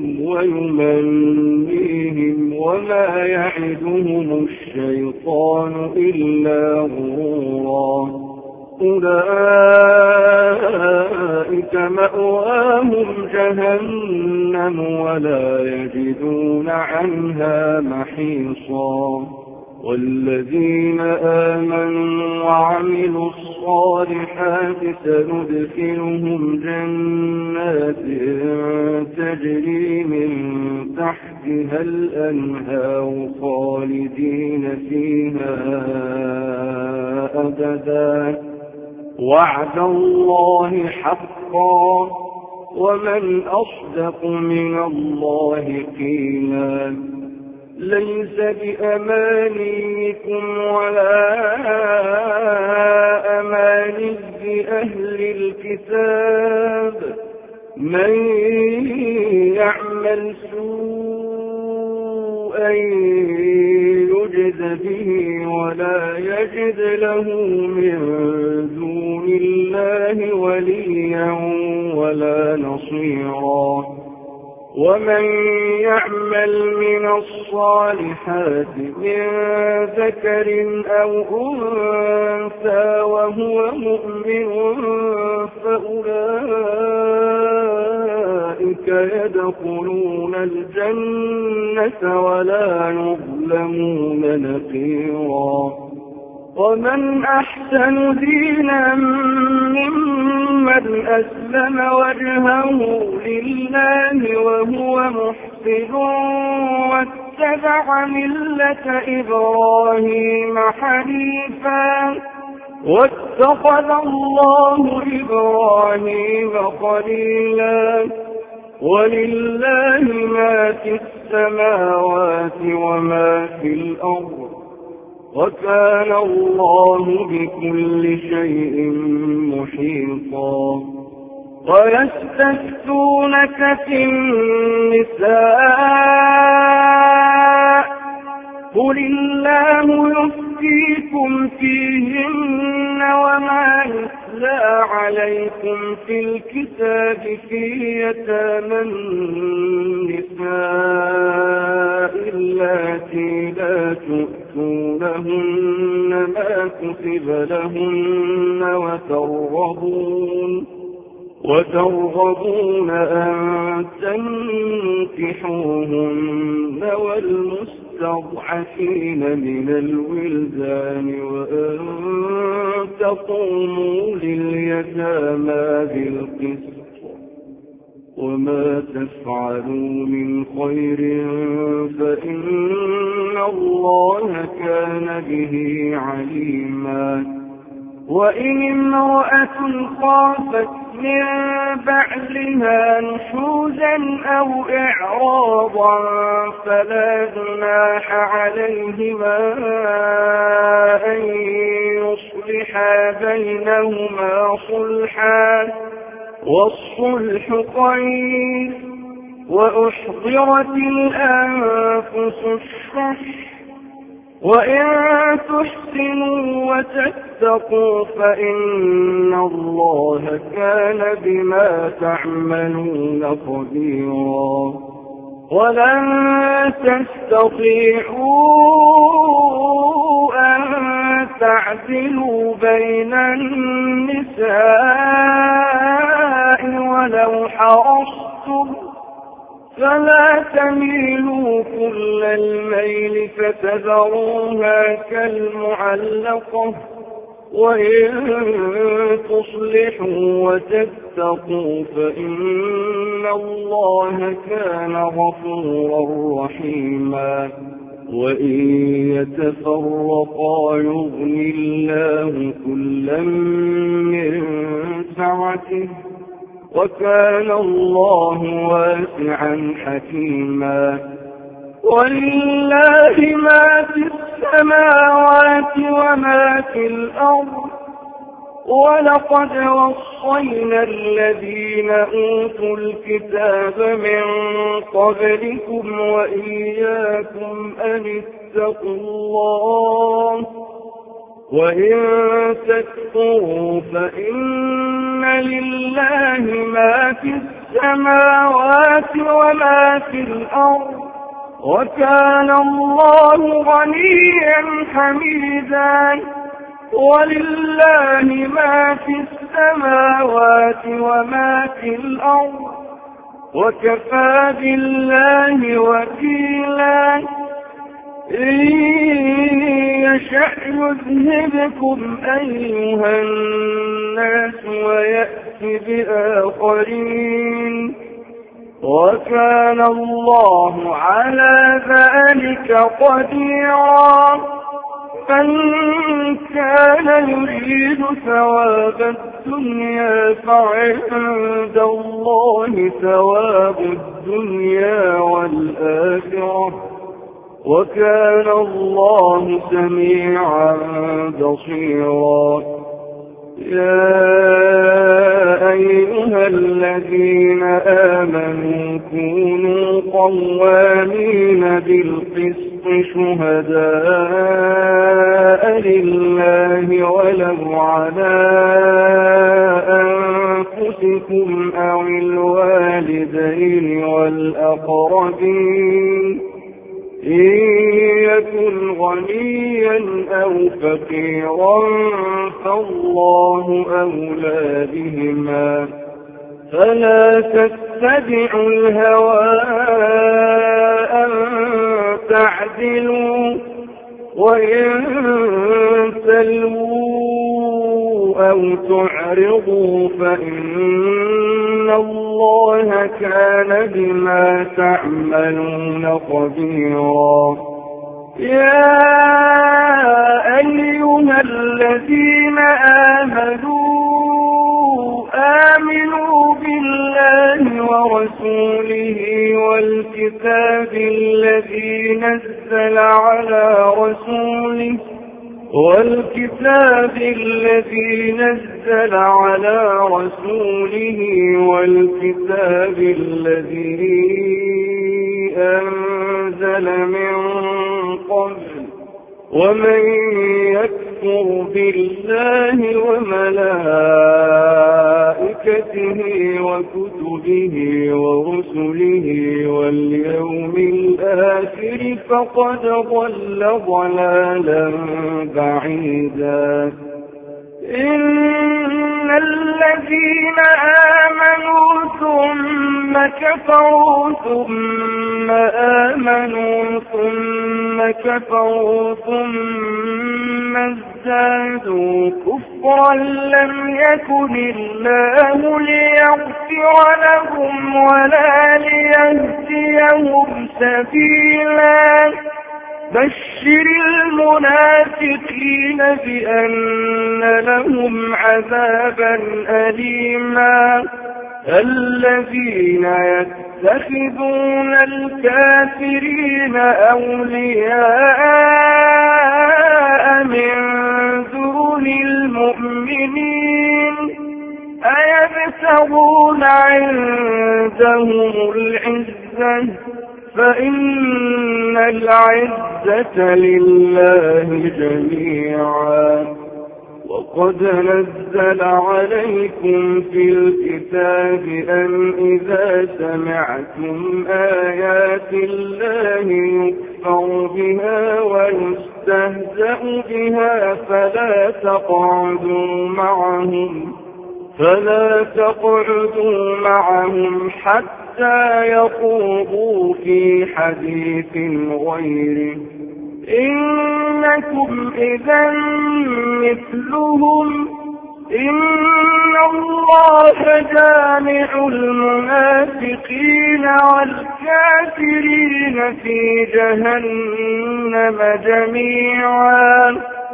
ويمنيهم وما يعدهم الشيطان إلا غرورا أولئك مأواهم جهنم ولا يجدون عنها محيصا والذين آمنوا وعملوا الصالحات سندخلهم جنات تجري من تحتها الأنهار خالدين فيها أبدا وعد الله حقا ومن أصدق من الله قيلا ليس بأمانيكم ولا ومن يعمل سوءا يجز به ولا يجد له من دون الله وليا ولا نصيرا ومن يعمل من الصالحات من ذكر أو أنثى وهو مؤمن فأولئك يدخلون الجنة ولا يظلمون نقيرا ومن أحسن دينا ممن أسلم وجهه لله وهو محسن واتبع ملة إبراهيم حنيفا واتخذ الله إبراهيم خليلا ولله ما في السماوات وما في الأرض وكان الله بكل شيء محيطا ويستفتونك في النساء قل الله يفتيكم فيهن وما يتلى عليكم في الكتاب في يتامى النساء اللاتي لا تؤتونهن ما كتب لهن وترغبون أن تنكحوهن والمستضعفين من الولدان وأن تقوموا لليتامى بالقسط وما تفعلوا من خير فإن الله كان به عليما وإن امرأة خافت من بعلها نشوزا أو إعراضا فلا جناح عليهما أن يصلحا بينهما صلحا والصلح خير وأحضرت الأنفس الشح وإن تحسنوا وتتقوا فإن الله كان بما تعملون خبيرا ولن تستطيعوا أن تعدلوا بين النساء ولو حرصتم فلا تميلوا كل الميل فتذروها كالمعلقة وإن تصلحوا وتتقوا فإن الله كان غفورا رحيما وإن يتفرقا يغني الله كلا من سعته وكان الله واسعا حكيما ولله ما في السماوات وما في الأرض ولقد وصينا الذين أوتوا الكتاب من قبلكم وإياكم أن اتقوا الله وإن تكفروا فإن لله ما في السماوات وما في الأرض وكان الله غنيا حميدا ولله ما في السماوات وما في الأرض وكفى بالله وكيلا إن يشأ يذهبكم أيها الناس ويأتي بآخرين وكان الله على ذلك قديرا من كان يريد ثواب الدنيا فعند الله ثواب الدنيا والآخرة وكان الله سميعا بصيرا يا أيها الذين آمنوا كونوا قوامين بالقسط شهداء لله ولو على أنفسكم أو الوالدين والأقربين إن يكن غنيا أو فقيرا فالله أولى بهما فلا تتبعوا الهوى أن تعدلوا وإن تلووا أو تعرضوا فإن الله كان بما تعملون خبيرا يا أيها الذين آمنوا بالله ورسوله والكتاب الذي نزل على رسوله والكتاب الذي أنزل من قبل ومن يكفر بالله وملائكته وكتبه ورسله واليوم الآخر فقد ضل ضلالا بعيدا إن الذين آمنوا ثم كفروا ثم آمنوا ثم كفروا ثم ازدادوا كفرا لم يكن الله ليغفر لهم ولا ليهديهم سبيلا بشر المنافقين بأن لهم عذابا أليما الذين يتخذون الكافرين أولياء من دون المؤمنين أيبتغون عندهم العزة فإن العزة لله جميعا وقد نزل عليكم في الكتاب أن إذا سمعتم آيات الله يكفر بها ويستهزأ بها فلا تقعدوا معهم حتى يخوضوا في حديث غيره إنكم إذا مثلهم إن الله جامع المنافقين والكافرين في جهنم جميعا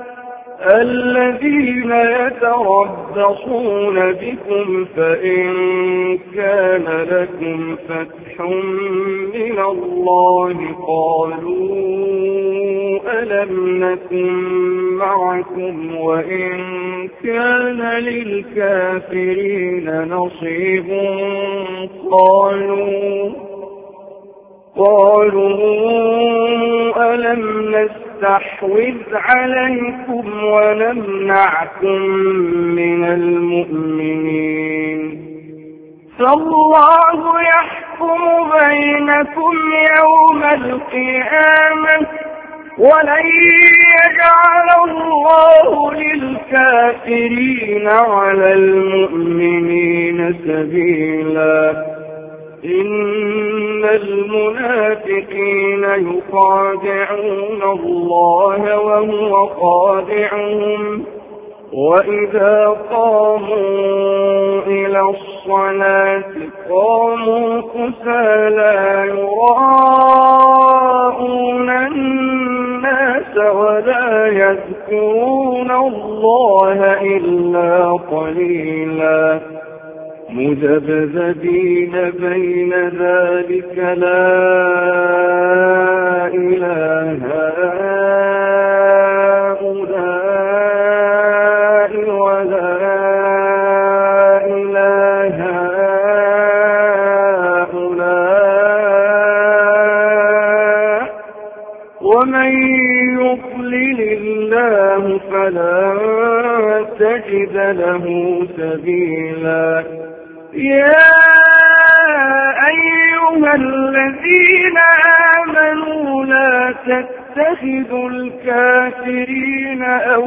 الذين يتربصون بكم فإن كان لكم فتح من الله قالوا ألم نكن معكم وإن كان للكافرين نصيب قالوا ألم نستحوذ عليكم ونمنعكم من المؤمنين فالله يحكم بينكم يوم القيامة ولن يجعل الله للكافرين على المؤمنين سبيلا إن المنافقين يخادعون الله وهو خادعهم وإذا قاموا إلى الصلاة قاموا كسالى يراءون الناس ولا يذكرون الله إلا قليلا مذبذبين بين ذلك لا إله هؤلاء ولا إله ولن تجد له سبيلا. يا أيها الذين آمنوا لا تتخذوا الكافرين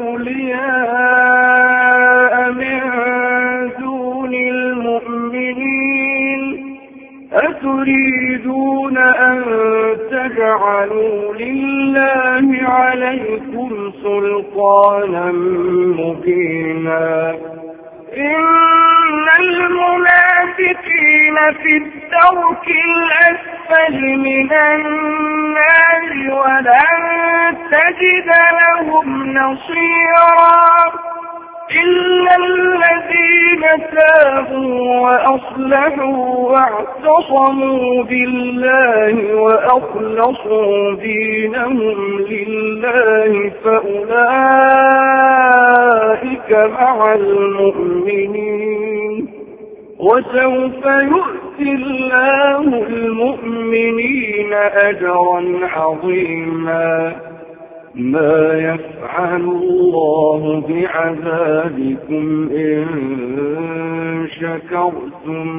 أولياء من دون المؤمنين أتريدون أن تجعلوا لله عليكم سلطانا مبينا. إن المنافقين في الدرك الأسفل من النار ولن تجد لهم نصيرا إلا الذين تابوا وأصلحوا واعتصموا بالله وأخلصوا دينهم لله فأولئك مع المؤمنين وسوف يؤتي الله المؤمنين أجرا عظيما. ما يفعل الله بعذابكم إن شكرتم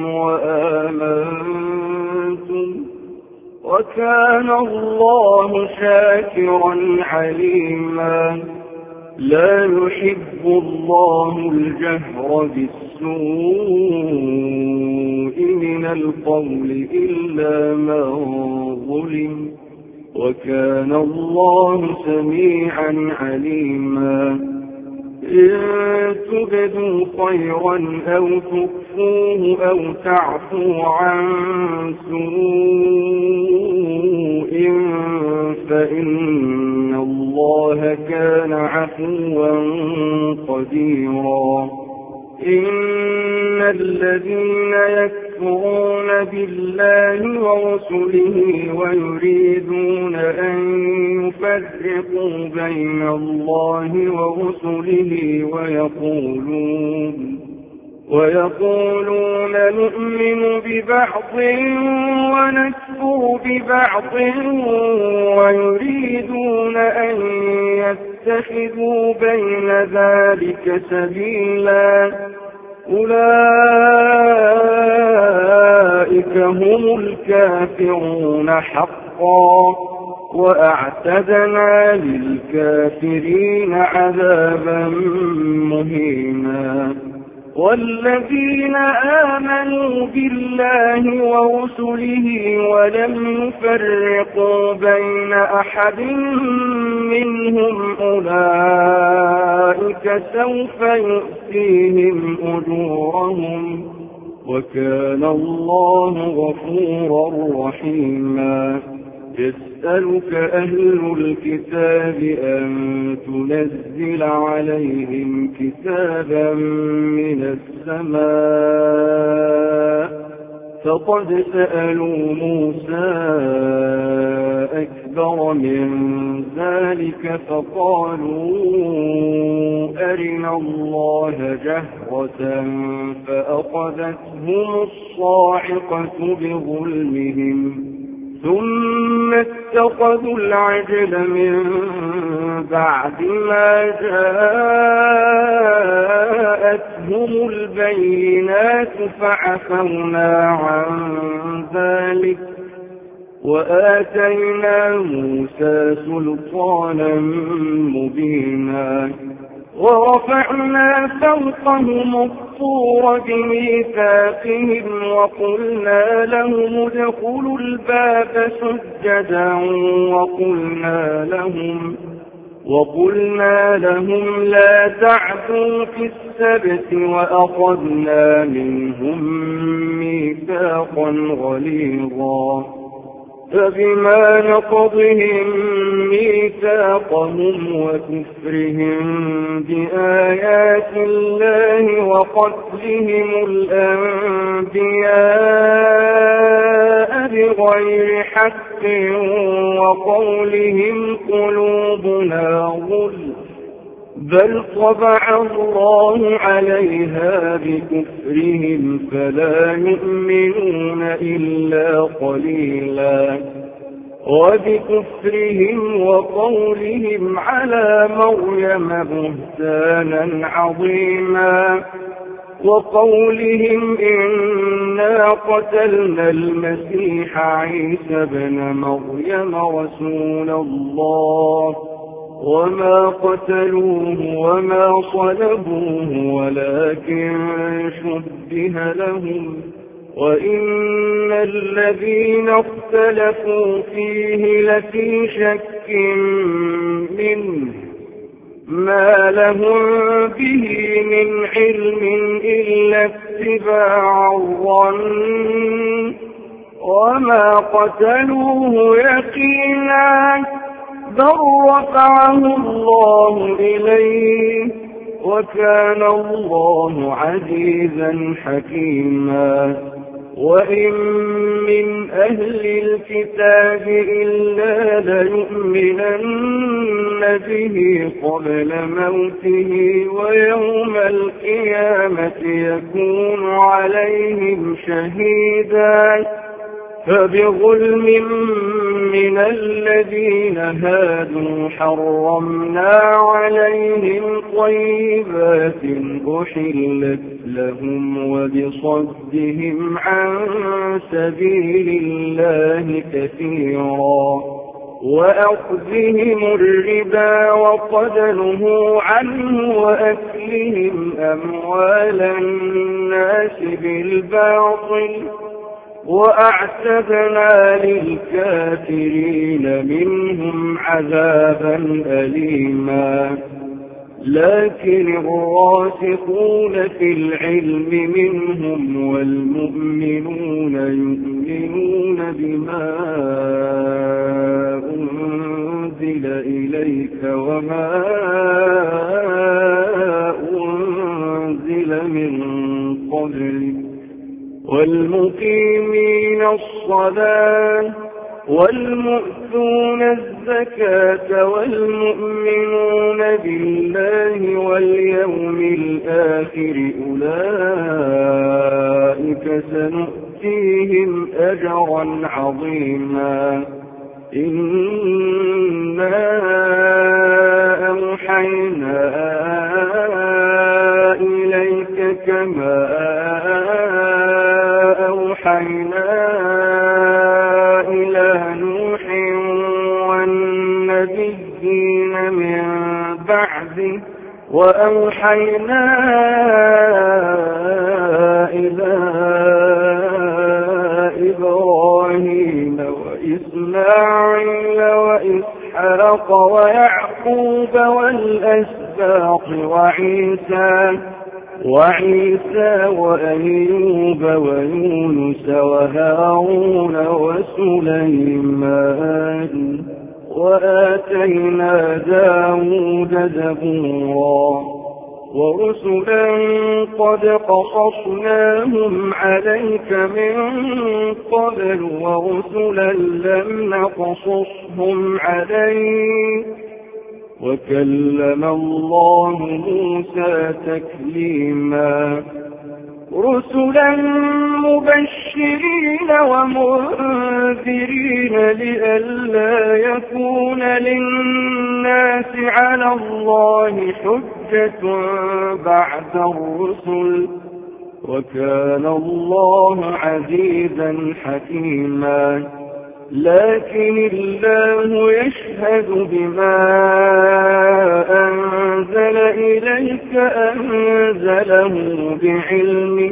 وآمنتم وكان الله شاكرا عليما. لا يحب الله الجهر بالسوء من القول إلا من ظلم وكان الله سميعا عليما. إن تبدوا خيرا أو تخفوه أو تعفوا عن سوء فإن الله كان عفوا قديرا. إن الذين يكفرون بالله ورسله ويريدون أن يفرقوا بين الله ورسله ويقولون نؤمن ببعض ونكفر ببعض ويريدون أن يتخذوا بين ذلك سبيلا. أولئك هم الكافرون حقا وأعتدنا للكافرين عذابا مهينا. والذين آمنوا بالله ورسله ولم يفرقوا بين أحد منهم أولئك سوف يؤتيهم أجورهم وكان الله غفورا رحيما. يسألك أهل الكتاب أن تنزل عليهم كتابا من السماء فقد سألوا موسى أكبر من ذلك فقالوا أرنا الله جهرة فأخذتهم الصاعقة بظلمهم ثم اتخذوا العجل من بعد ما جاءتهم البينات فعفونا عن ذلك وآتينا موسى سلطانا مبينا. ورفعنا فوقهم الطور بميثاقهم وقلنا لهم ادخلوا الباب سجدا وقلنا لهم لا تعثوا في السبت وأخذنا منهم ميثاقا غليظا. فبما نقضهم ميثاقهم وكفرهم بآيات الله وقتلهم الأنبياء بغير حق وقولهم قلوبنا غلف بل طبع الله عليها بكفرهم فلا يؤمنون إلا قليلا. وبكفرهم وقولهم على مريم بهتانا عظيما وقولهم إنا قتلنا المسيح عيسى بن مريم رسول الله وما قتلوه وما صلبوه ولكن شبه لهم وإن الذين اختلفوا فيه لفي شك منه ما لهم به من علم إلا اتباع الظن وما قتلوه يقينا بل رفعه الله إليه وكان الله عزيزا حكيما وإن من أهل الكتاب إلا ليؤمنن به قبل موته ويوم القيامة يكون عليهم شهيدا فبظلم من الذين هادوا حرمنا عليهم طيبات أحلت لهم وبصدهم عن سبيل الله كثيرا وأخذهم الربا وقد نهوا عنه وأكلهم أموال الناس بالباطل وأعتدنا للكافرين منهم عذابا أليما لكن الراسخون في العلم منهم والمؤمنون يؤمنون بما أنزل إليك وما أنزل من قبلك والمقيمين الصلاة والمؤتون الزكاة والمؤمنون بالله واليوم الآخر أولئك سنؤتيهم أجرا عظيما إنا أوحينا إليك كما أوحينا إلى نوح والنبيين من بعده وأوحينا إلى إبراهيم وإسماعيل وإسحاق ويعقوب والأسباط وعيسى وأيوب ويونس وهارون وسليمان وآتينا داود زبورا ورسلا قد قصصناهم عليك من قبل ورسلا لم نقصصهم عليك وكلم الله موسى تكليما رسلا مبشرين ومنذرين لئلا يكون للناس على الله حجة بعد الرسل وكان الله عزيزا حكيما لكن الله يشهد بما أنزل إليك أنزله بعلمه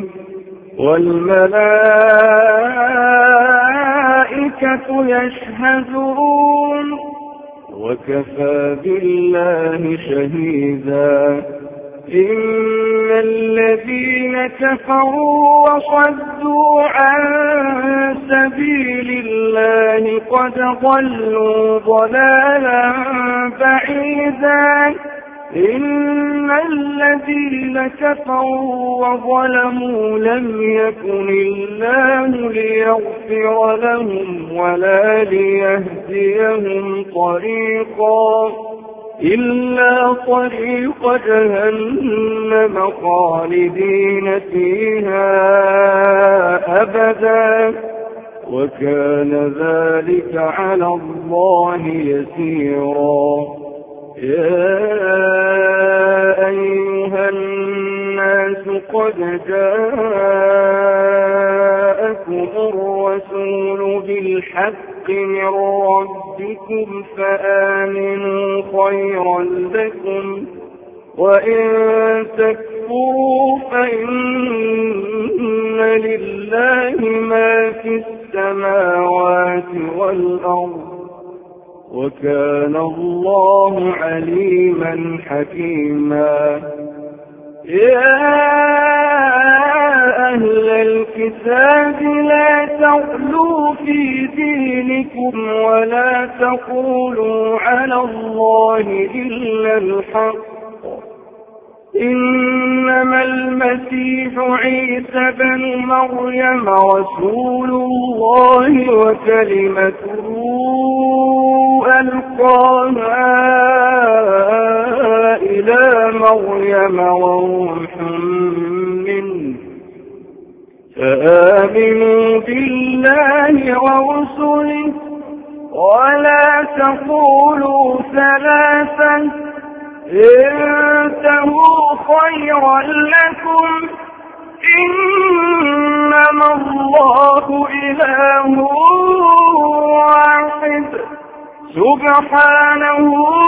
والملائكة يشهدون وكفى بالله شهيدا إن الذين كفروا وصدوا عن سبيل الله قد ضلوا ضلالا بعيدا إن الذين كفروا وظلموا لم يكن الله ليغفر لهم ولا ليهديهم طريقا إلا طريق جهنم خالدين فيها أبدا وكان ذلك على الله يسيرا. يا أيها الناس قد جاءكم الرسول بالحق من ربكم فآمنوا خيرا لكم، وإن تكفروا فإن لله ما في السماوات والأرض، وكان الله عليما حكيما. يا أهل الكتاب لا تغلوا في دينكم ولا تقولوا على الله إلا الحق، إنما المسيح عيسى بن مريم رسول الله وكلمته ألقاها إلى مريم وروح منه، فآمنوا بالله ورسله ولا تقولوا ثلاثة، انتهوا خيرا لكم، إنما الله إله واحد سبحانه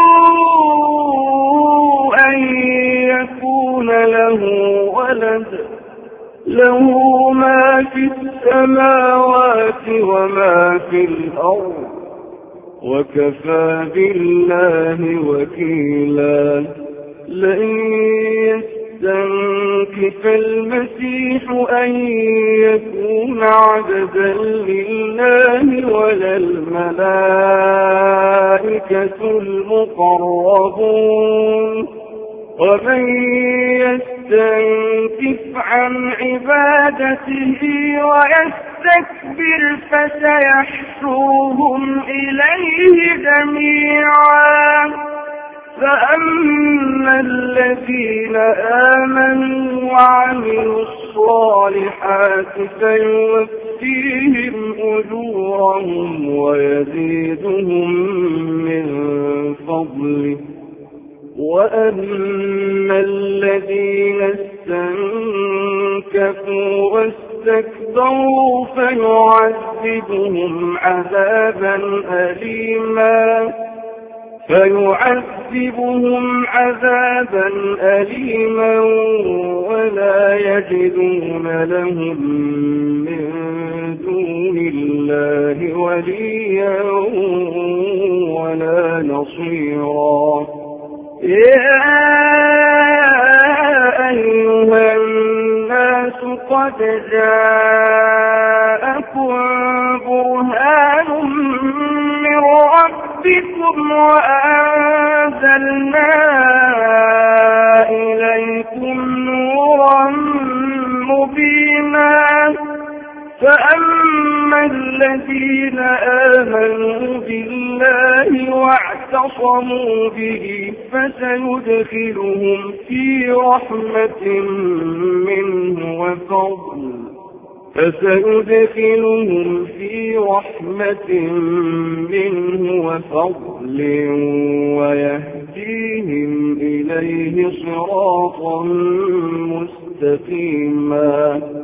أن يكون له ولد، له ما في السماوات وما في الأرض، وكفى بالله وكيلا. لن يستنكف المسيح أن يكون عبدا لله ولا الملائكة المقربون، ومن يستنكف عن عبادته ويستكبر فسيحشرهم إليه جميعا. فأما الذين آمنوا وعملوا الصالحات فيوفيهم أجورهم ويزيدهم من فضله، وأما الذين استنكفوا واستكبروا فيعذبهم عذابا أليما ولا يجدون لهم من دون الله وليا ولا نصيرا. يا أيها الناس قد جاءكم برهان من ربكم وأنزلنا إليكم نورا مبينا. فأما الذين آمنوا بالله واعتصموا به فسيدخلهم في رحمة منه وفضل ويهديهم إليه صراطا مستقيما.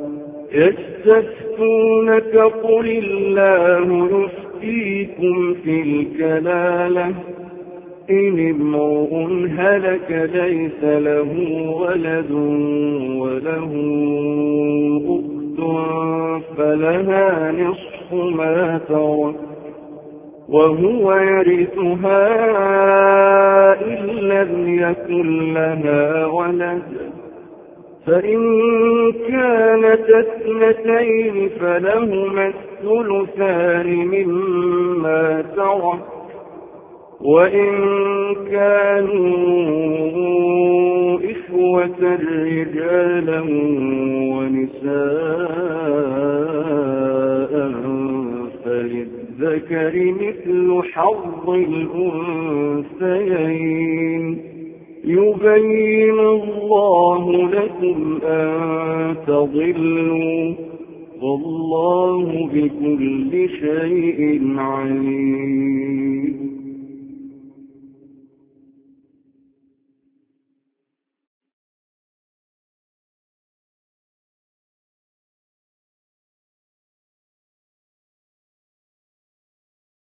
يستفتونك قل الله يفتيكم في الكلالة، إن امرؤ هلك ليس له ولد وله أخت فلها نصف ما ترك وهو يرثها إن لم يكن لها ولد، فإن كانت اثنتين فلهما الثلثان مما ترك، وإن كانوا إخوة رجالا ونساء فللذكر مثل حظ الأنثيين. يبين الله لكم أن تضلوا والله بكل شيء عليم.